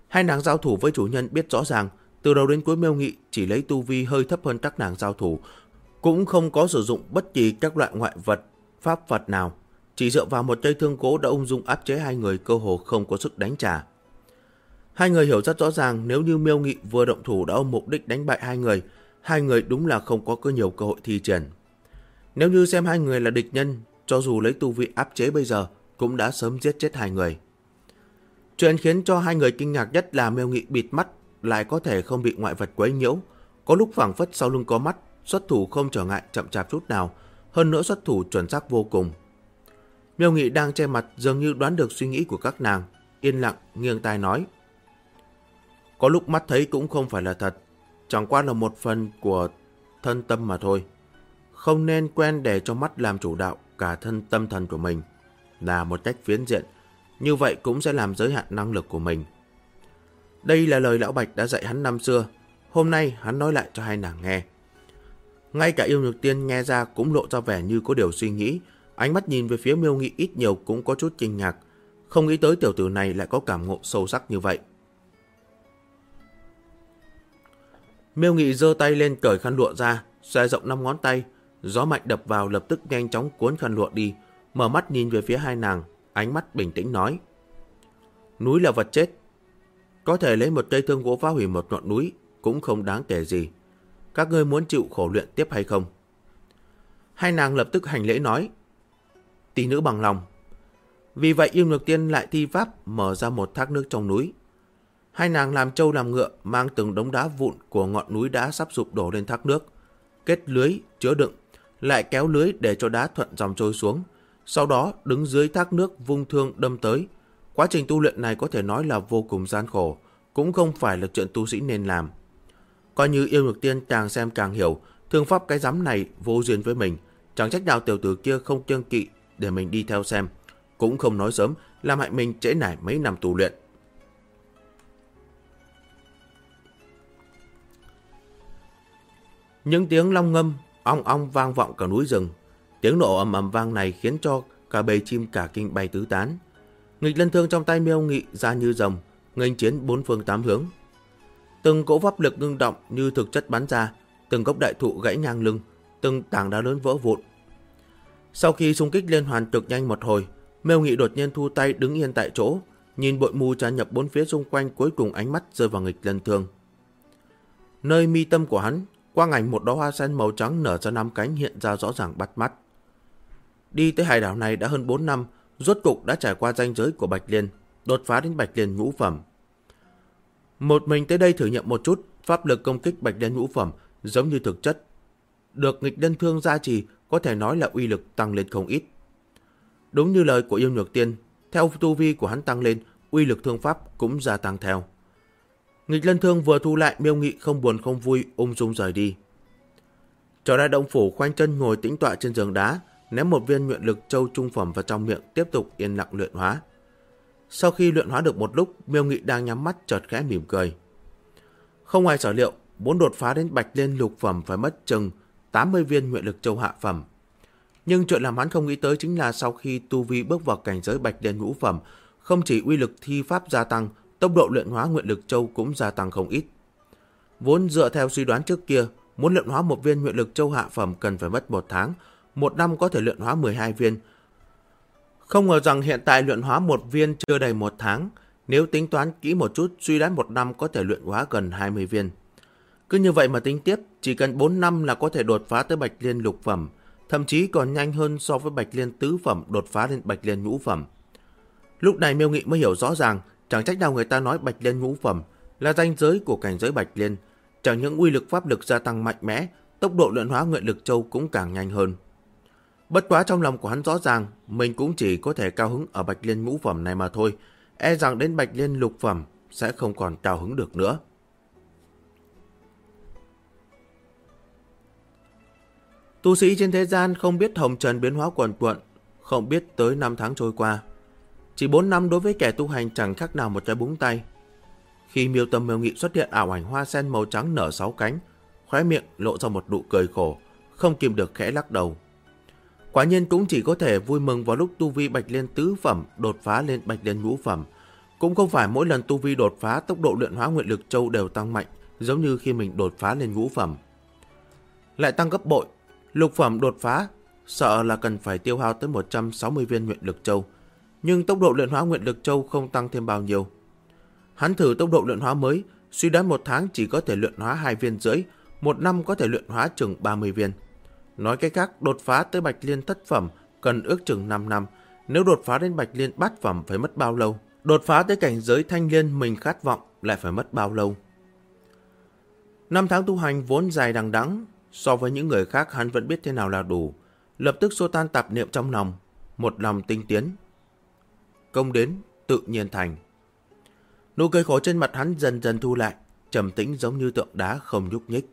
Hai nàng giao thủ với chủ nhân biết rõ ràng, từ đầu đến cuối Miêu Nghị chỉ lấy tu vi hơi thấp hơn các nàng giao thủ, cũng không có sử dụng bất kỳ các loại ngoại vật, pháp vật nào, chỉ dựa vào một cây thương gỗ đã ung dung áp chế hai người, cơ hồ không có sức đánh trả. Hai người hiểu rất rõ ràng, nếu như Miêu Nghị vừa động thủ đã ôm mục đích đánh bại hai người đúng là không có nhiều cơ hội thi triển. Nếu như xem hai người là địch nhân, cho dù lấy tu vi áp chế bây giờ cũng đã sớm giết chết hai người. Chuyện khiến cho hai người kinh ngạc nhất là Miêu Nghị bịt mắt lại có thể không bị ngoại vật quấy nhiễu, có lúc phảng phất sau lưng có mắt, xuất thủ không trở ngại chậm chạp chút nào, hơn nữa xuất thủ chuẩn xác vô cùng. Miêu Nghị đang che mặt dường như đoán được suy nghĩ của các nàng, yên lặng nghiêng tai nói: có lúc mắt thấy cũng không phải là thật, chẳng qua là một phần của thân tâm mà thôi. Không nên quen để cho mắt làm chủ đạo cả thân tâm thần của mình, là một cách phiến diện, như vậy cũng sẽ làm giới hạn năng lực của mình. Đây là lời Lão Bạch đã dạy hắn năm xưa, hôm nay hắn nói lại cho hai nàng nghe. Ngay cả Yêu Nhược Tiên nghe ra cũng lộ ra vẻ như có điều suy nghĩ, ánh mắt nhìn về phía Miêu Nghị ít nhiều cũng có chút kinh ngạc, không nghĩ tới tiểu tử này lại có cảm ngộ sâu sắc như vậy. Miêu Nghị giơ tay lên cởi khăn lụa ra, xòe rộng 5 ngón tay, gió mạnh đập vào lập tức nhanh chóng cuốn khăn lụa đi, mở mắt nhìn về phía hai nàng, ánh mắt bình tĩnh nói: núi là vật chết, có thể lấy một cây thương gỗ phá hủy một ngọn núi cũng không đáng kể gì. Các ngươi muốn chịu khổ luyện tiếp hay không? Hai nàng lập tức hành lễ nói: tỷ nữ bằng lòng. Vì vậy Yêu Nhược Tiên lại thi pháp mở ra một thác nước trong núi. Hai nàng làm trâu làm ngựa, mang từng đống đá vụn của ngọn núi đá sắp sụp đổ lên thác nước, kết lưới chứa đựng, lại kéo lưới để cho đá thuận dòng trôi xuống, sau đó đứng dưới thác nước vung thương đâm tới. Quá trình tu luyện này có thể nói là vô cùng gian khổ, cũng không phải là chuyện tu sĩ nên làm. Coi như Yêu Nhược Tiên càng xem càng hiểu, thương pháp cái rắm này vô duyên với mình, chẳng trách nào tiểu tử kia không kiêng kỵ để mình đi theo xem, cũng không nói sớm làm hại mình trễ nải mấy năm tu luyện. Những tiếng long ngâm ong ong vang vọng cả núi rừng, tiếng nổ ầm ầm vang này khiến cho cả bầy chim cả kinh bay tứ tán. Nghịch lân thương trong tay Miêu Nghị ra như rồng, nghênh chiến bốn phương tám hướng. Từng cỗ pháp lực ngưng động như thực chất bắn ra, từng gốc đại thụ gãy ngang lưng, từng tảng đá lớn vỡ vụn. Sau khi xung kích liên hoàn cực nhanh một hồi, Miêu Nghị đột nhiên thu tay đứng yên tại chỗ, nhìn bụi mù tràn nhập bốn phía xung quanh, cuối cùng ánh mắt rơi vào nghịch lân thương. Nơi mi tâm của hắn, quang ảnh một đóa hoa sen màu trắng nở ra 5 cánh hiện ra rõ ràng bắt mắt. Đi tới hải đảo này đã hơn 4 năm, rốt cục đã trải qua ranh giới của Bạch Liên, đột phá đến Bạch Liên ngũ phẩm. Một mình tới đây thử nghiệm một chút, pháp lực công kích Bạch Liên ngũ phẩm giống như thực chất. Được nghịch lân thương gia trì, có thể nói là uy lực tăng lên không ít. Đúng như lời của Yêu Nhược Tiên, theo tu vi của hắn tăng lên, uy lực thương pháp cũng gia tăng theo. Nghịch lân thương vừa thu lại, Miêu Nghị không buồn không vui ung dung rời đi. Trở lại động phủ, khoanh chân ngồi tĩnh tọa trên giường đá, ném một viên nguyện lực châu trung phẩm vào trong miệng, tiếp tục yên lặng luyện hóa. Sau khi luyện hóa được một lúc, Miêu Nghị đang nhắm mắt chợt khẽ mỉm cười. Không ngoài sở liệu, muốn đột phá đến Bạch Liên lục phẩm phải mất chừng 80 viên nguyện lực châu hạ phẩm. Nhưng chuyện làm hắn không nghĩ tới chính là sau khi tu vi bước vào cảnh giới Bạch Liên ngũ phẩm, không chỉ uy lực thi pháp gia tăng, tốc độ luyện hóa nguyện lực châu cũng gia tăng không ít. Vốn dựa theo suy đoán trước kia, muốn luyện hóa một viên nguyện lực châu hạ phẩm cần phải mất 1 tháng, 1 năm có thể luyện hóa 12 viên. Không ngờ rằng hiện tại luyện hóa một viên chưa đầy 1 tháng, nếu tính toán kỹ một chút, suy đoán 1 năm có thể luyện hóa gần 20 viên. Cứ như vậy mà tính tiếp, chỉ cần 4 năm là có thể đột phá tới Bạch Liên lục phẩm, thậm chí còn nhanh hơn so với Bạch Liên tứ phẩm đột phá lên Bạch Liên ngũ phẩm. Lúc này Miêu Nghị mới hiểu rõ ràng, chẳng trách nào người ta nói Bạch Liên ngũ phẩm là ranh giới của cảnh giới Bạch Liên, chẳng những uy lực pháp lực gia tăng mạnh mẽ, tốc độ luyện hóa nguyện lực châu cũng càng nhanh hơn. Bất quá trong lòng của hắn rõ ràng, mình cũng chỉ có thể cao hứng ở Bạch Liên ngũ phẩm này mà thôi, e rằng đến Bạch Liên lục phẩm sẽ không còn cao hứng được nữa. Tu sĩ trên thế gian không biết hồng trần biến hóa quần quận, không biết tới 5 tháng trôi qua. Chỉ 4 năm đối với kẻ tu hành chẳng khác nào một cái búng tay. Khi miêu tâm Miêu Nghị xuất hiện ảo ảnh hoa sen màu trắng nở 6 cánh, khóe miệng lộ ra một nụ cười khổ, không kìm được khẽ lắc đầu. Quả nhiên cũng chỉ có thể vui mừng vào lúc tu vi Bạch Liên tứ phẩm đột phá lên Bạch Liên ngũ phẩm, Cũng không phải mỗi lần tu vi đột phá tốc độ luyện hóa nguyện lực châu đều tăng mạnh, giống như khi mình đột phá lên ngũ phẩm. Lại tăng gấp bội, lục phẩm đột phá, sợ là cần phải tiêu hao tới 160 viên nguyện lực châu, nhưng tốc độ luyện hóa nguyện lực châu không tăng thêm bao nhiêu. Hắn thử tốc độ luyện hóa mới, suy đoán 1 tháng chỉ có thể luyện hóa 2 viên rưỡi, 1 năm có thể luyện hóa chừng 30 viên. Nói cách khác, đột phá tới Bạch Liên thất phẩm cần ước chừng 5 năm, nếu đột phá đến Bạch Liên bát phẩm phải mất bao lâu? Đột phá tới cảnh giới Thanh Liên mình khát vọng lại phải mất bao lâu? 5 tháng tu hành vốn dài đằng đẵng, so với những người khác hắn vẫn biết thế nào là đủ. Lập tức xua tan tạp niệm trong lòng, một lòng tinh tiến. Công đến, tự nhiên thành. Nụ cười khổ trên mặt hắn dần dần thu lại, trầm tĩnh giống như tượng đá không nhúc nhích.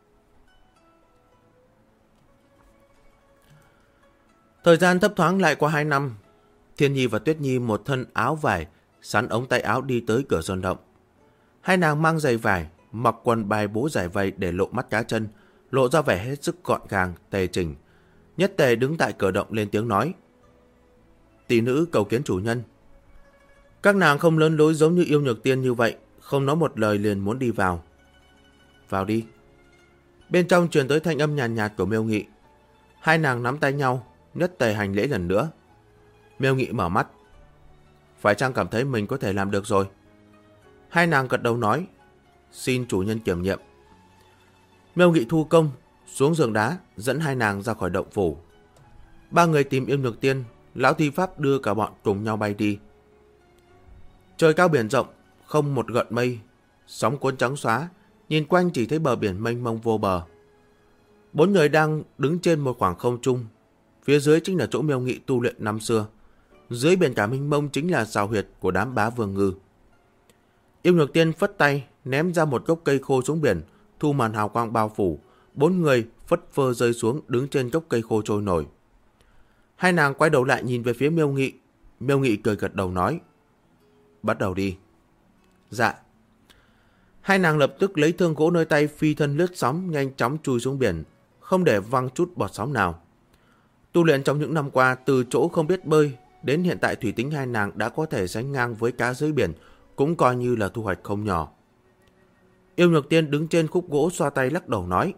Thời gian thấp thoáng lại qua 2 năm, Thiên Nhi và Tuyết Nhi một thân áo vải, sắn ống tay áo đi tới cửa sơn động. Hai nàng mang giày vải, mặc quần bài bố giải vây để lộ mắt cá chân, lộ ra vẻ hết sức gọn gàng, tề chỉnh. Nhất Tề đứng tại cửa động lên tiếng nói: "Tỷ nữ cầu kiến chủ nhân." Các nàng không lớn lối giống như Yêu Nhược Tiên như vậy, không nói một lời liền muốn đi vào. "Vào đi." Bên trong truyền tới thanh âm nhàn nhạt của Miêu Nghị. Hai nàng nắm tay nhau, Nhất Tề hành lễ lần nữa. Miêu Nghị mở mắt. Phải chăng cảm thấy mình có thể làm được rồi? Hai nàng gật đầu nói: "Xin chủ nhân kiểm nhiệm." Miêu Nghị thu công, xuống giường đá, dẫn hai nàng ra khỏi động phủ. 3 người tìm Yêu Nhược Tiên, lão thi pháp đưa cả bọn cùng nhau bay đi. Trời cao biển rộng, không một gợn mây, sóng cuốn trắng xóa, nhìn quanh chỉ thấy bờ biển mênh mông vô bờ. 4 người đang đứng trên một khoảng không trung, phía dưới chính là chỗ Miêu Nghị tu luyện năm xưa. Dưới biển cả mênh mông chính là sào huyệt của đám bá vương ngư. Yêu Nhược Tiên phất tay, ném ra một gốc cây khô xuống biển, thu màn hào quang bao phủ. 4 người phất phơ rơi xuống, đứng trên gốc cây khô trôi nổi. Hai nàng quay đầu lại nhìn về phía Miêu Nghị. Miêu Nghị cười gật đầu nói: "Bắt đầu đi." "Dạ." Hai nàng lập tức lấy thương gỗ nơi tay, phi thân lướt sóng, nhanh chóng chui xuống biển, không để văng chút bọt sóng nào. Tu luyện trong những năm qua, từ chỗ không biết bơi đến hiện tại, thủy tính hai nàng đã có thể sánh ngang với cá dưới biển, cũng coi như là thu hoạch không nhỏ. Yêu Nhược Tiên đứng trên khúc gỗ xoa tay lắc đầu nói: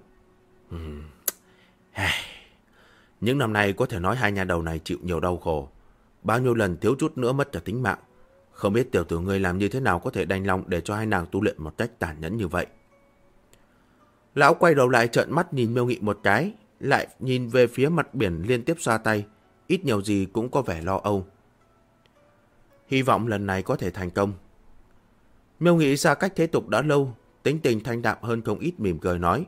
"Những năm nay có thể nói hai nhà đầu này chịu nhiều đau khổ, bao nhiêu lần thiếu chút nữa mất cả tính mạng. Không biết tiểu tử ngươi làm như thế nào có thể đành lòng để cho hai nàng tu luyện một cách tàn nhẫn như vậy." Lão quay đầu lại trợn mắt nhìn Miêu Nghị một cái, lại nhìn về phía mặt biển liên tiếp xoa tay, ít nhiều gì cũng có vẻ lo âu. "Hy vọng lần này có thể thành công." Miêu Nghị xa cách thế tục đã lâu, tính tình thanh đạm hơn không ít, mỉm cười nói: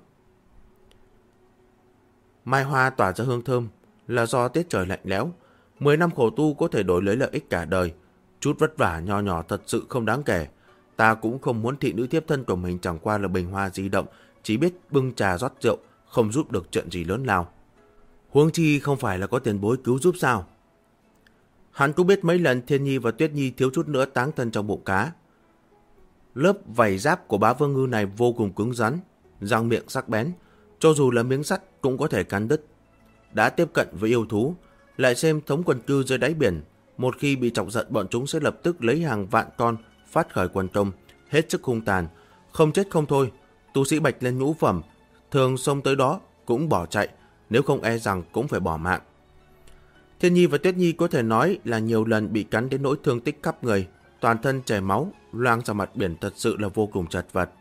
"Mai hoa tỏa ra hương thơm là do tiết trời lạnh lẽo. 10 năm khổ tu có thể đổi lấy lợi ích cả đời. Chút vất vả nho nhỏ thật sự không đáng kể. Ta cũng không muốn thị nữ thiếp thân của mình chẳng qua là bình hoa di động, chỉ biết bưng trà rót rượu, không giúp được chuyện gì lớn lao. Huống chi không phải là có tiền bối cứu giúp sao?" Hắn cũng biết mấy lần Thiên Nhi và Tuyết Nhi thiếu chút nữa táng thân trong bụng cá. Lớp vảy giáp của bá vương ngư này vô cùng cứng rắn, răng miệng sắc bén, cho dù là miếng sắt cũng có thể cắn đứt. Đã tiếp cận với yêu thú, lại xem thống quần cư dưới đáy biển, một khi bị chọc giận bọn chúng sẽ lập tức lấy hàng vạn con phát khởi quần công, hết sức hung tàn, không chết không thôi. Tu sĩ Bạch Liên ngũ phẩm thường xông tới đó cũng bỏ chạy, nếu không e rằng cũng phải bỏ mạng. Thiên Nhi và Tuyết Nhi có thể nói là nhiều lần bị cắn đến nỗi thương tích khắp người, toàn thân chảy máu, loang ra mặt biển, thật sự là vô cùng chật vật.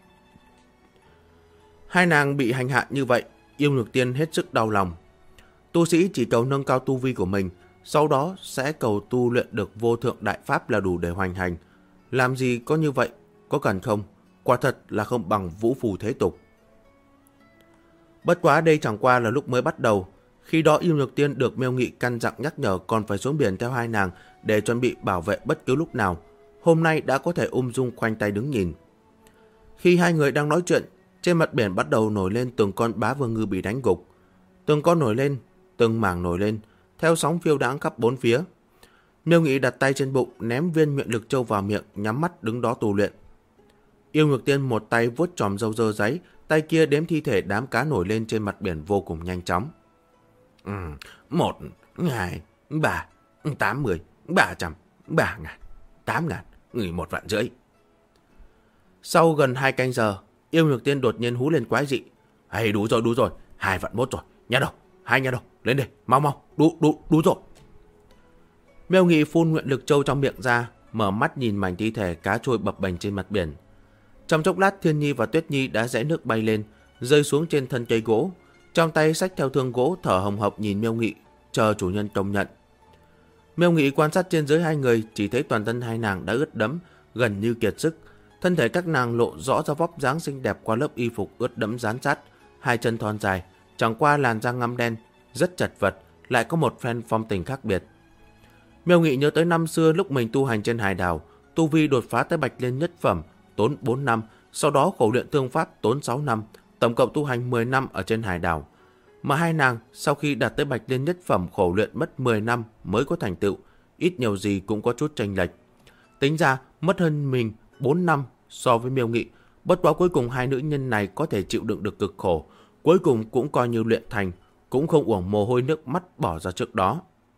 Hai nàng bị hành hạ như vậy, Yêu Nhược Tiên hết sức đau lòng. Tu sĩ chỉ cầu nâng cao tu vi của mình, sau đó sẽ cầu tu luyện được vô thượng đại pháp là đủ để hoành hành. Làm gì có như vậy, có cần không? Quả thật là không bằng vũ phù thế tục. Bất quá đây chẳng qua là lúc mới bắt đầu. Khi đó Yêu Nhược Tiên được Miêu Nghị căn dặn nhắc nhở còn phải xuống biển theo hai nàng để chuẩn bị bảo vệ bất cứ lúc nào. Hôm nay đã có thể ung dung khoanh tay đứng nhìn. Khi hai người đang nói chuyện, trên mặt biển bắt đầu nổi lên từng con bá vương ngư bị đánh gục. Từng con nổi lên, từng mảng nổi lên, theo sóng phiêu đãng khắp bốn phía. Miêu Nghị đặt tay trên bụng, ném viên nguyện lực châu vào miệng, nhắm mắt đứng đó tu luyện. Yêu Nhược Tiên một tay vuốt chòm râu dơ giấy, tay kia đếm thi thể đám cá nổi lên trên mặt biển vô cùng nhanh chóng. 1, 2, 3, 80, 300, 3.000, 8.000, Người 1,5 vạn. Sau gần 2 canh giờ, Yêu Nhược Tiên đột nhiên hú lên quái dị. Hay đủ rồi, 2,1 vạn rồi. Nhà đâu, nhà đâu, lên đây, mau, đủ rồi. Miêu Nghị phun nguyện lực châu trong miệng ra, mở mắt nhìn mảnh thi thể cá trôi bập bềnh trên mặt biển. Trong chốc lát, Thiên Nhi và Tuyết Nhi đã rẽ nước bay lên, rơi xuống trên thân cây gỗ, trong tay xách theo thương gỗ thở hồng hộc nhìn Miêu Nghị, chờ chủ nhân công nhận. Miêu Nghị quan sát trên dưới hai người, chỉ thấy toàn thân hai nàng đã ướt đẫm, gần như kiệt sức. Thân thể các nàng lộ rõ ra vóc dáng xinh đẹp qua lớp y phục ướt đẫm rán sát, hai chân thon dài, chẳng qua làn da ngăm đen, rất chật vật, lại có một phen phong tình khác biệt. Miêu Nghị nhớ tới năm xưa lúc mình tu hành trên hải đảo, tu vi đột phá tới Bạch Liên nhất phẩm, tốn 4 năm, sau đó khổ luyện thương pháp tốn 6 năm, tổng cộng tu hành 10 năm ở trên hải đảo. Mà hai nàng sau khi đạt tới Bạch Liên nhất phẩm khổ luyện mất 10 năm mới có thành tựu, ít nhiều gì cũng có chút chênh lệch. Tính ra mất hơn mình 4 năm so với Miêu Nghị, bất quá cuối cùng hai nữ nhân này có thể chịu đựng được cực khổ, cuối cùng cũng coi như luyện thành, cũng không uổng mồ hôi nước mắt bỏ ra trước đó.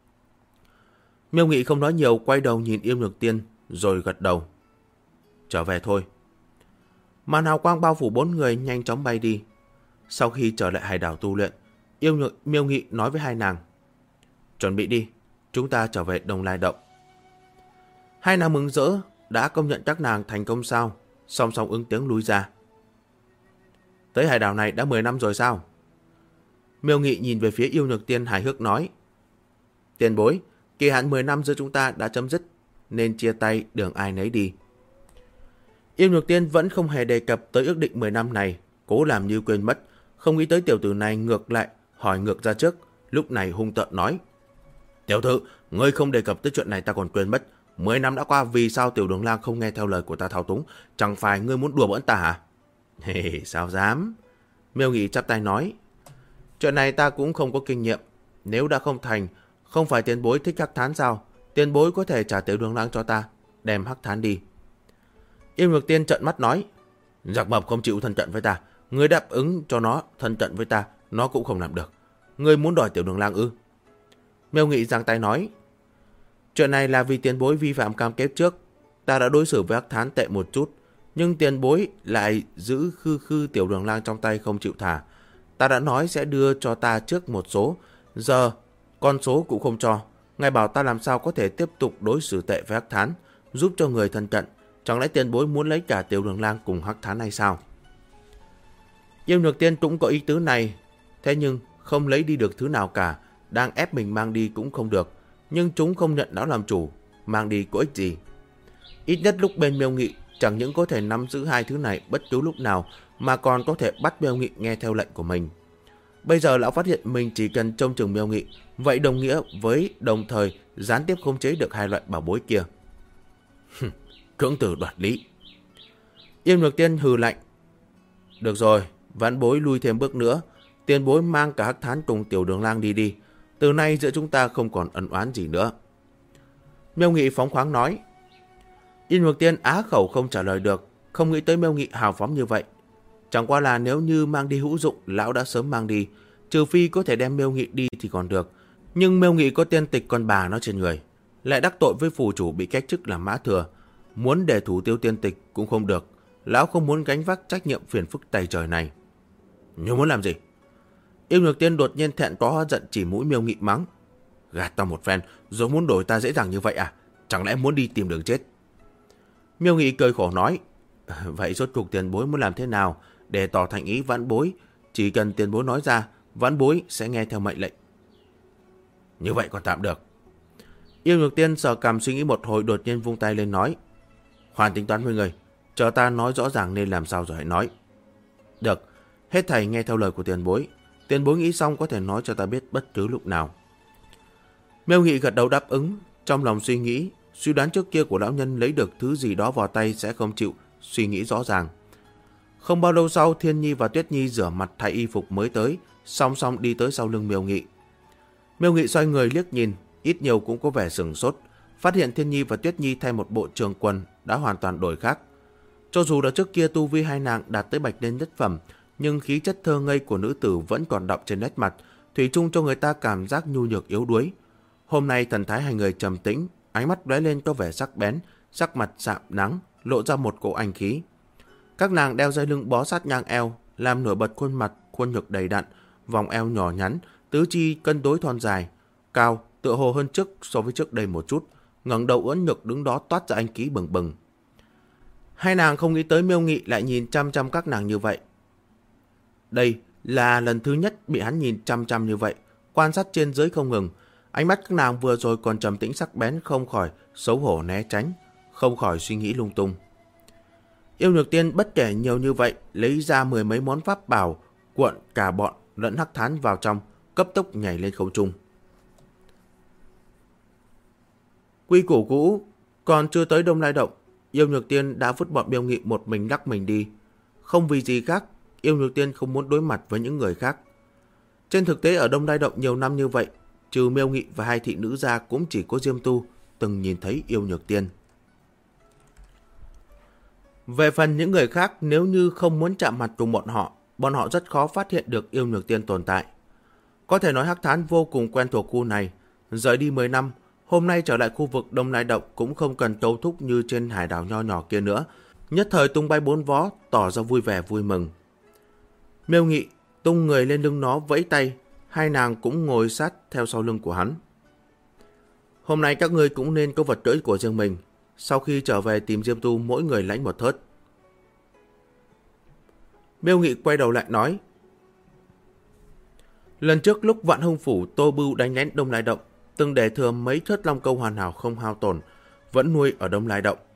Miêu Nghị không nói nhiều, quay đầu nhìn Yêu Nhược Tiên rồi gật đầu. Trở về thôi. Màn hào quang bao phủ bốn người nhanh chóng bay đi. Sau khi trở lại hải đảo tu luyện, Miêu Nghị nói với hai nàng. Chuẩn bị đi, chúng ta trở về Đông Lai Động. Hai nàng mừng rỡ, đã công nhận các nàng thành công sao, song song ứng tiếng lui ra. Tới hải đảo này đã 10 năm rồi sao? Miêu Nghị nhìn về phía Yêu Nhược Tiên hài hước nói. Tiền bối, kỳ hạn 10 năm giữa chúng ta đã chấm dứt, nên chia tay đường ai nấy đi. Yêu Nhược Tiên vẫn không hề đề cập tới ước định 10 năm này, cố làm như quên mất, không nghĩ tới tiểu tử này ngược lại hỏi ngược ra trước, lúc này hung tợn nói. Tiểu thư, ngươi không đề cập tới chuyện này ta còn quên mất. 10 năm đã qua, vì sao Tiểu Đường Lang không nghe theo lời của ta thao túng? Chẳng phải ngươi muốn đùa bỡn ta hả? Sao dám? Miêu Nghị chắp tay nói. Chuyện này ta cũng không có kinh nghiệm. Nếu đã không thành, không phải tiền bối thích Hắc Thán sao? Tiền bối có thể trả Tiểu Đường Lang cho ta, đem Hắc Thán đi. Yêu Nhược Tiên trợn mắt nói. Giặc mập không chịu thân cận với ta, ngươi đáp ứng cho nó thân cận với ta, nó cũng không làm được. Ngươi muốn đòi Tiểu Đường Lang ư? Miêu Nghị giang tay nói. Chuyện này là vì tiền bối vi phạm cam kết trước. Ta đã đối xử với Hắc Thán tệ một chút, nhưng tiền bối lại giữ khư Tiểu Đường Lang trong tay không chịu thả. Ta đã nói sẽ đưa cho ta trước một số, giờ con số cũng không cho. Ngài bảo ta làm sao có thể tiếp tục đối xử tệ với Hắc Thán, giúp cho người thân cận. Chẳng lẽ tiền bối muốn lấy cả Tiểu Đường Lang cùng Hắc Thán hay sao? Yêu Nhược Tiên cũng có ý tứ này, thế nhưng không lấy đi được thứ nào cả, đang ép mình mang đi cũng không được, nhưng chúng không nhận nó làm chủ, mang đi có ích gì. Ít nhất lúc bên Miêu Nghị, chẳng những có thể nắm giữ hai thứ này bất cứ lúc nào, mà còn có thể bắt Miêu Nghị nghe theo lệnh của mình. Bây giờ lão phát hiện mình chỉ cần trông chừng Miêu Nghị, vậy đồng nghĩa với đồng thời gián tiếp khống chế được hai loại bảo bối kia. Cưỡng từ đoạt lý. Yêu Nhược Tiên hừ lạnh. Được rồi, vãn bối lui thêm bước nữa, tiền bối mang cả Hắc Thán cùng Tiểu Đường Lang đi. Từ nay giữa chúng ta không còn ân oán gì nữa. Miêu Nghị phóng khoáng nói. Yên Nhược Tiên á khẩu không trả lời được, không nghĩ tới Miêu Nghị hào phóng như vậy. Chẳng qua là nếu như mang đi hữu dụng, lão đã sớm mang đi, trừ phi có thể đem Miêu Nghị đi thì còn được. Nhưng Miêu Nghị có tiên tịch con bà nó trên người, lại đắc tội với phù chủ bị cách chức làm mã thừa, muốn để thủ tiêu tiên tịch cũng không được. Lão không muốn gánh vác trách nhiệm phiền phức tày trời này. Nhưng muốn làm gì? Yêu Nhược Tiên đột nhiên thẹn quá hóa giận chỉ mũi Miêu Nghị mắng. Gạt tao một phen rồi muốn đổi ta dễ dàng như vậy à? Chẳng lẽ muốn đi tìm đường chết? Miêu Nghị cười khổ nói. Vậy rốt cuộc tiền bối muốn làm thế nào để tỏ thành ý vãn bối? Chỉ cần tiền bối nói ra, vãn bối sẽ nghe theo mệnh lệnh. Như vậy còn tạm được. Yêu Nhược Tiên sờ cằm suy nghĩ một hồi, đột nhiên vung tay lên nói. Khoan tính toán với người, chờ ta nói rõ ràng nên làm sao rồi hãy nói. Được, hết thầy nghe theo lời của tiền bối. Tiền bối nghĩ xong có thể nói cho ta biết bất cứ lúc nào. Miêu Nghị gật đầu đáp ứng, trong lòng suy nghĩ, suy đoán trước kia của lão nhân lấy được thứ gì đó vào tay sẽ không chịu suy nghĩ rõ ràng. Không bao lâu sau, Thiên Nhi và Tuyết Nhi rửa mặt thay y phục mới tới, song song đi tới sau lưng Miêu Nghị. Miêu Nghị xoay người liếc nhìn, ít nhiều cũng có vẻ sửng sốt, phát hiện Thiên Nhi và Tuyết Nhi thay một bộ trường quần đã hoàn toàn đổi khác. Cho dù là trước kia tu vi hai nàng đạt tới Bạch Liên nhất phẩm, nhưng khí chất thơ ngây của nữ tử vẫn còn đọng trên nét mặt, thủy chung cho người ta cảm giác nhu nhược yếu đuối. Hôm nay thần thái hai người trầm tĩnh, ánh mắt lóe lên có vẻ sắc bén, sắc mặt sạm nắng, lộ ra một cỗ anh khí. Các nàng đeo dây lưng bó sát ngang eo, làm nổi bật khuôn mặt, khuôn ngực đầy đặn, vòng eo nhỏ nhắn, tứ chi cân đối thon dài, cao, tựa hồ hơn trước so với trước đây một chút, ngẩng đầu ưỡn ngực đứng đó toát ra anh khí bừng bừng. Hai nàng không nghĩ tới Miêu Nghị lại nhìn chăm chăm các nàng như vậy. Đây là lần thứ nhất bị hắn nhìn chăm chăm như vậy, quan sát trên dưới không ngừng. Ánh mắt các nàng vừa rồi còn trầm tĩnh sắc bén, không khỏi xấu hổ né tránh, không khỏi suy nghĩ lung tung. Yêu Nhược Tiên bất kể nhiều như vậy, lấy ra mười mấy món pháp bảo, cuộn cả bọn lẫn Hắc Thán vào trong, cấp tốc nhảy lên không trung. Quy củ cũ, còn chưa tới Đông Lai Động, Yêu Nhược Tiên đã vứt bọn Miêu Nghị một mình lắc mình đi. Không vì gì khác, Yêu Nhược Tiên không muốn đối mặt với những người khác. Trên thực tế ở Đông Lai Động nhiều năm như vậy, trừ Miêu Nghị và hai thị nữ ra cũng chỉ có Diêm Tu từng nhìn thấy Yêu Nhược Tiên. Về phần những người khác, nếu như không muốn chạm mặt cùng bọn họ rất khó phát hiện được Yêu Nhược Tiên tồn tại. Có thể nói Hắc Thán vô cùng quen thuộc khu này, rời đi 10 năm, hôm nay trở lại khu vực Đông Lai Động cũng không cần tâu thúc như trên hải đảo nho nhỏ kia nữa, nhất thời tung bay 4 vó, tỏ ra vui vẻ vui mừng. Miêu Nghị tung người lên lưng nó vẫy tay, hai nàng cũng ngồi sát theo sau lưng của hắn. Hôm nay các ngươi cũng nên có vật cưỡi của riêng mình, sau khi trở về tìm Diêm Tu mỗi người lãnh một thớt. Miêu Nghị quay đầu lại nói, lần trước lúc Vạn Hưng Phủ Tô Bưu đánh lén Đông Lai Động, từng để thừa mấy thớt long câu hoàn hảo không hao tổn, vẫn nuôi ở Đông Lai Động.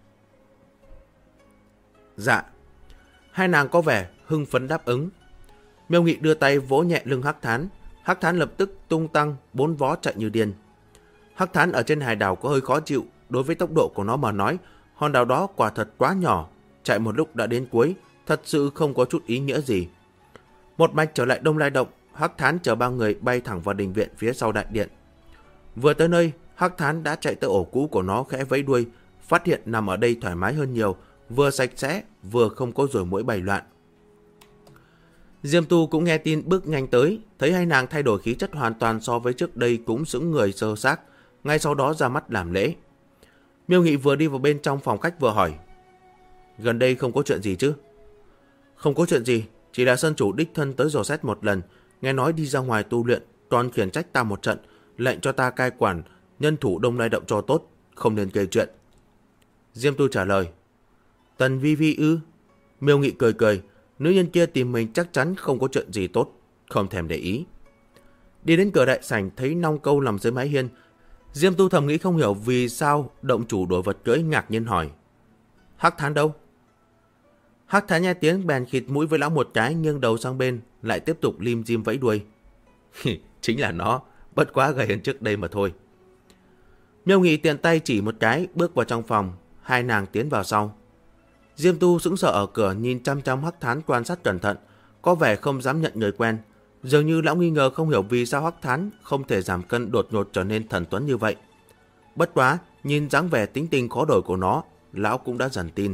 Dạ. Hai nàng có vẻ hưng phấn đáp ứng. Miêu Nghị đưa tay vỗ nhẹ lưng Hắc Thán. Hắc Thán lập tức tung tăng 4 vó chạy như điên. Hắc Thán ở trên hải đảo có hơi khó chịu, đối với tốc độ của nó mà nói, hòn đảo đó quả thật quá nhỏ, chạy một lúc đã đến cuối, thật sự không có chút ý nghĩa gì. Một mạch trở lại Đông Lai Động, Hắc Thán chở 3 người bay thẳng vào đình viện phía sau đại điện. Vừa tới nơi, Hắc Thán đã chạy tới ổ cũ của nó khẽ vẫy đuôi, phát hiện nằm ở đây thoải mái hơn nhiều, vừa sạch sẽ, vừa không có ruồi muỗi bày loạn. Diêm Tu cũng nghe tin bước nhanh tới, thấy hai nàng thay đổi khí chất hoàn toàn so với trước đây cũng sững người sơ xác, ngay sau đó ra mắt làm lễ. Miêu Nghị vừa đi vào bên trong phòng khách vừa hỏi, gần đây không có chuyện gì chứ? Không có chuyện gì, chỉ là sân chủ đích thân tới dò xét một lần, nghe nói đi ra ngoài tu luyện, toàn khiển trách ta một trận, lệnh cho ta cai quản nhân thủ Đông Lai Động cho tốt, không nên gây chuyện. Diêm Tu trả lời. Tần Vi Vi ư? Miêu Nghị cười cười, nữ nhân kia tìm mình chắc chắn không có chuyện gì tốt, không thèm để ý. Đi đến cửa đại sảnh thấy Nong Câu nằm dưới mái hiên, Diêm Tu thầm nghĩ không hiểu vì sao động chủ đổi vật cưỡi, ngạc nhiên hỏi, Hắc Thán đâu? Hắc Thán nghe tiếng bèn khịt mũi với lão một cái, nghiêng đầu sang bên, lại tiếp tục lim dim vẫy đuôi. Chính là nó, bất quá gầy hơn trước đây mà thôi. Miêu Nghị tiện tay chỉ một cái, bước vào trong phòng, hai nàng tiến vào sau. Diêm Tu sững sờ ở cửa nhìn chăm chăm Hắc Thán quan sát cẩn thận, có vẻ không dám nhận người quen. Dường như lão nghi ngờ không hiểu vì sao Hắc Thán không thể giảm cân đột ngột trở nên thần tuấn như vậy. Bất quá, nhìn dáng vẻ tính tình khó đổi của nó, lão cũng đã dần tin.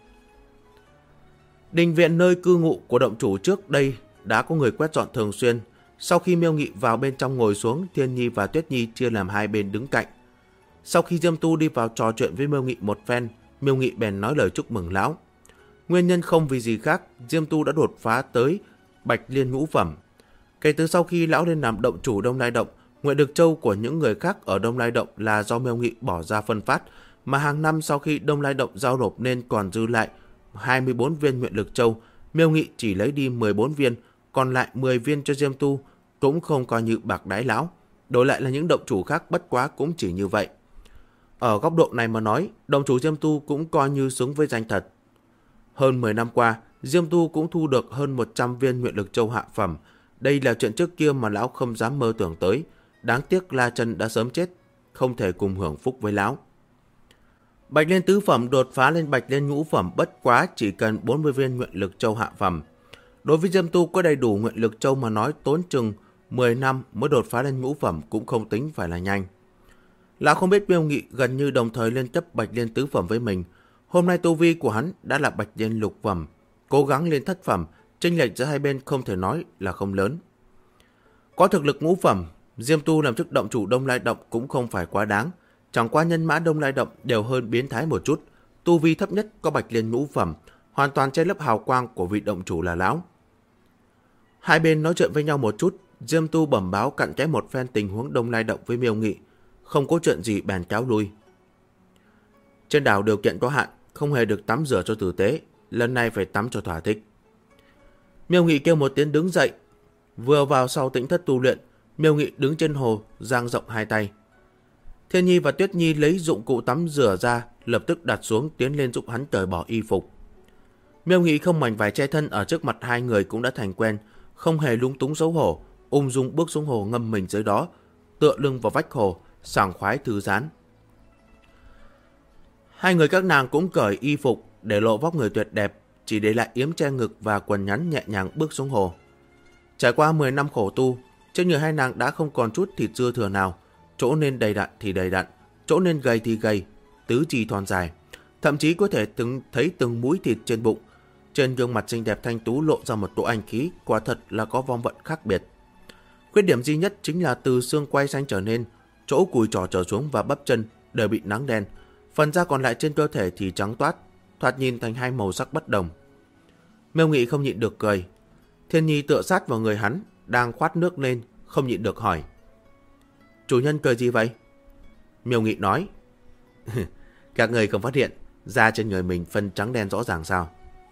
Đình viện nơi cư ngụ của động chủ trước đây đã có người quét dọn thường xuyên. Sau khi Miêu Nghị vào bên trong ngồi xuống, Thiên Nhi và Tuyết Nhi chia làm hai bên đứng cạnh. Sau khi Diêm Tu đi vào trò chuyện với Miêu Nghị một phen, Miêu Nghị bèn nói lời chúc mừng lão. Nguyên nhân không vì gì khác, Diêm Tu đã đột phá tới Bạch Liên ngũ phẩm. Kể từ sau khi lão lên làm động chủ Đông Lai Động, nguyện lực châu của những người khác ở Đông Lai Động là do Miêu Nghị bỏ ra phân phát, mà hàng năm sau khi Đông Lai Động giao nộp nên còn dư lại 24 viên nguyện lực châu, Miêu Nghị chỉ lấy đi 14 viên, còn lại 10 viên cho Diêm Tu, cũng không coi như bạc đái lão. Đổi lại là những động chủ khác bất quá cũng chỉ như vậy. Ở góc độ này mà nói, động chủ Diêm Tu cũng coi như xứng với danh thật. Hơn 10 năm qua, Diêm Tu cũng thu được hơn 100 viên nguyện lực châu hạ phẩm. Đây là chuyện trước kia mà lão không dám mơ tưởng tới. Đáng tiếc La Chân đã sớm chết, không thể cùng hưởng phúc với lão. Bạch Liên tứ phẩm đột phá lên Bạch Liên ngũ phẩm bất quá chỉ cần 40 viên nguyện lực châu hạ phẩm. Đối với Diêm Tu có đầy đủ nguyện lực châu mà nói tốn chừng 10 năm mới đột phá lên ngũ phẩm cũng không tính phải là nhanh. Lão không biết Miêu Nghị gần như đồng thời lên cấp Bạch Liên tứ phẩm với mình. Hôm nay tu vi của hắn đã là Bạch Liên lục phẩm, cố gắng lên thất phẩm, chênh lệch giữa hai bên không thể nói là không lớn. Có thực lực ngũ phẩm, Diêm Tu làm chức động chủ Đông Lai Động cũng không phải quá đáng. Chẳng qua nhân mã Đông Lai Động đều hơn biến thái một chút, tu vi thấp nhất có bạch liên ngũ phẩm, hoàn toàn che lấp hào quang của vị động chủ là lão. Hai bên nói chuyện với nhau một chút, Diêm Tu bẩm báo cặn kẽ một phen tình huống Đông Lai Động với Miêu Nghị, không có chuyện gì bèn cáo lui. Trên đảo điều kiện có hạn, không hề được tắm rửa cho tử tế, lần này phải tắm cho thỏa thích. Miêu Nghị kêu một tiếng đứng dậy, vừa vào sau tĩnh thất tu luyện, Miêu Nghị đứng trên hồ, dang rộng hai tay. Thiên Nhi và Tuyết Nhi lấy dụng cụ tắm rửa ra, lập tức đặt xuống tiến lên giúp hắn cởi bỏ y phục. Miêu Nghị không mảnh vải che thân ở trước mặt hai người cũng đã thành quen, không hề lúng túng xấu hổ, ung dung bước xuống hồ ngâm mình dưới đó, tựa lưng vào vách hồ, sảng khoái thư giãn. Hai người các nàng cũng cởi y phục để lộ vóc người tuyệt đẹp, chỉ để lại yếm che ngực và quần ngắn nhẹ nhàng bước xuống hồ. Trải qua 10 năm khổ tu, trên người hai nàng đã không còn chút thịt dư thừa nào, chỗ nên đầy đặn thì đầy đặn, chỗ nên gầy thì gầy, tứ chi thon dài, thậm chí có thể thấy từng múi thịt trên bụng. Trên gương mặt xinh đẹp thanh tú lộ ra một độ anh khí, quả thật là có vong vận khác biệt. Khuyết điểm duy nhất chính là từ xương quai xanh trở nên, chỗ cùi trỏ trở xuống và bắp chân đều bị nắng đen, phần da còn lại trên cơ thể thì trắng toát, thoạt nhìn thành hai màu sắc bất đồng. Miêu Nghị không nhịn được cười. Thiên Nhi tựa sát vào người hắn, đang khoát nước lên, không nhịn được hỏi: chủ nhân cười gì vậy? Miêu Nghị nói: các người không phát hiện da trên người mình phân trắng đen rõ ràng sao?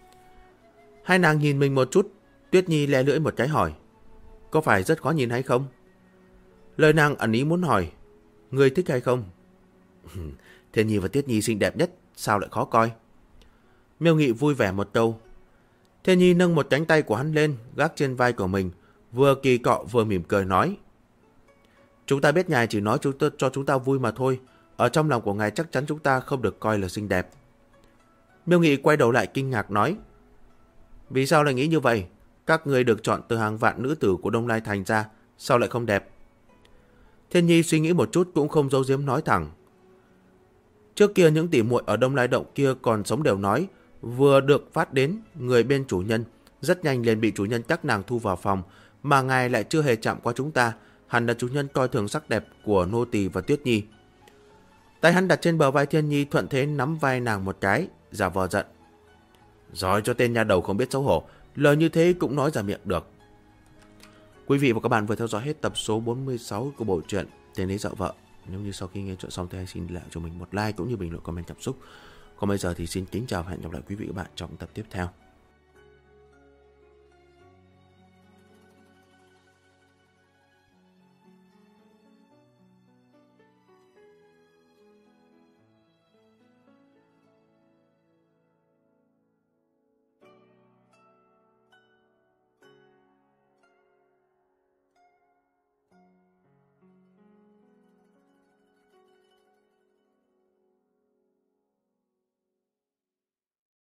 Hai nàng nhìn mình một chút, Tuyết Nhi le lưỡi một cái hỏi: có phải rất khó nhìn hay không? Lời nàng ẩn ý muốn hỏi: người thích hay không? Thiên Nhi và Tuyết Nhi xinh đẹp nhất, sao lại khó coi? Miêu Nghị vui vẻ một câu. Thiên Nhi nâng một cánh tay của hắn lên, gác trên vai của mình, vừa kỳ cọ vừa mỉm cười nói: chúng ta biết ngài chỉ nói cho chúng ta vui mà thôi, ở trong lòng của ngài chắc chắn chúng ta không được coi là xinh đẹp. Miêu Nghị quay đầu lại kinh ngạc nói: vì sao lại nghĩ như vậy? Các người được chọn từ hàng vạn nữ tử của Đông Lai Thành ra, sao lại không đẹp? Thiên Nhi suy nghĩ một chút cũng không giấu giếm nói thẳng: trước kia những tỷ muội ở Đông Lai Động kia còn sống đều nói, vừa được phát đến người bên chủ nhân, rất nhanh liền bị chủ nhân các nàng thu vào phòng, mà ngài lại chưa hề chạm qua chúng ta, hẳn là chủ nhân coi thường sắc đẹp của nô tỳ và Tuyết Nhi. Tay hắn đặt trên bờ vai Thiên Nhi, thuận thế nắm vai nàng một cái, giả vờ giận: giỏi cho tên nha đầu không biết xấu hổ, lời như thế cũng nói ra miệng được. Quý vị và các bạn vừa theo dõi hết tập số 46 của bộ truyện Tên Ấy Dợ Vợ. Nếu như sau khi nghe chuyện xong thì hãy xin lại cho mình một like cũng như bình luận comment cảm xúc. Còn bây giờ thì xin kính chào và hẹn gặp lại quý vị và các bạn trong tập tiếp theo.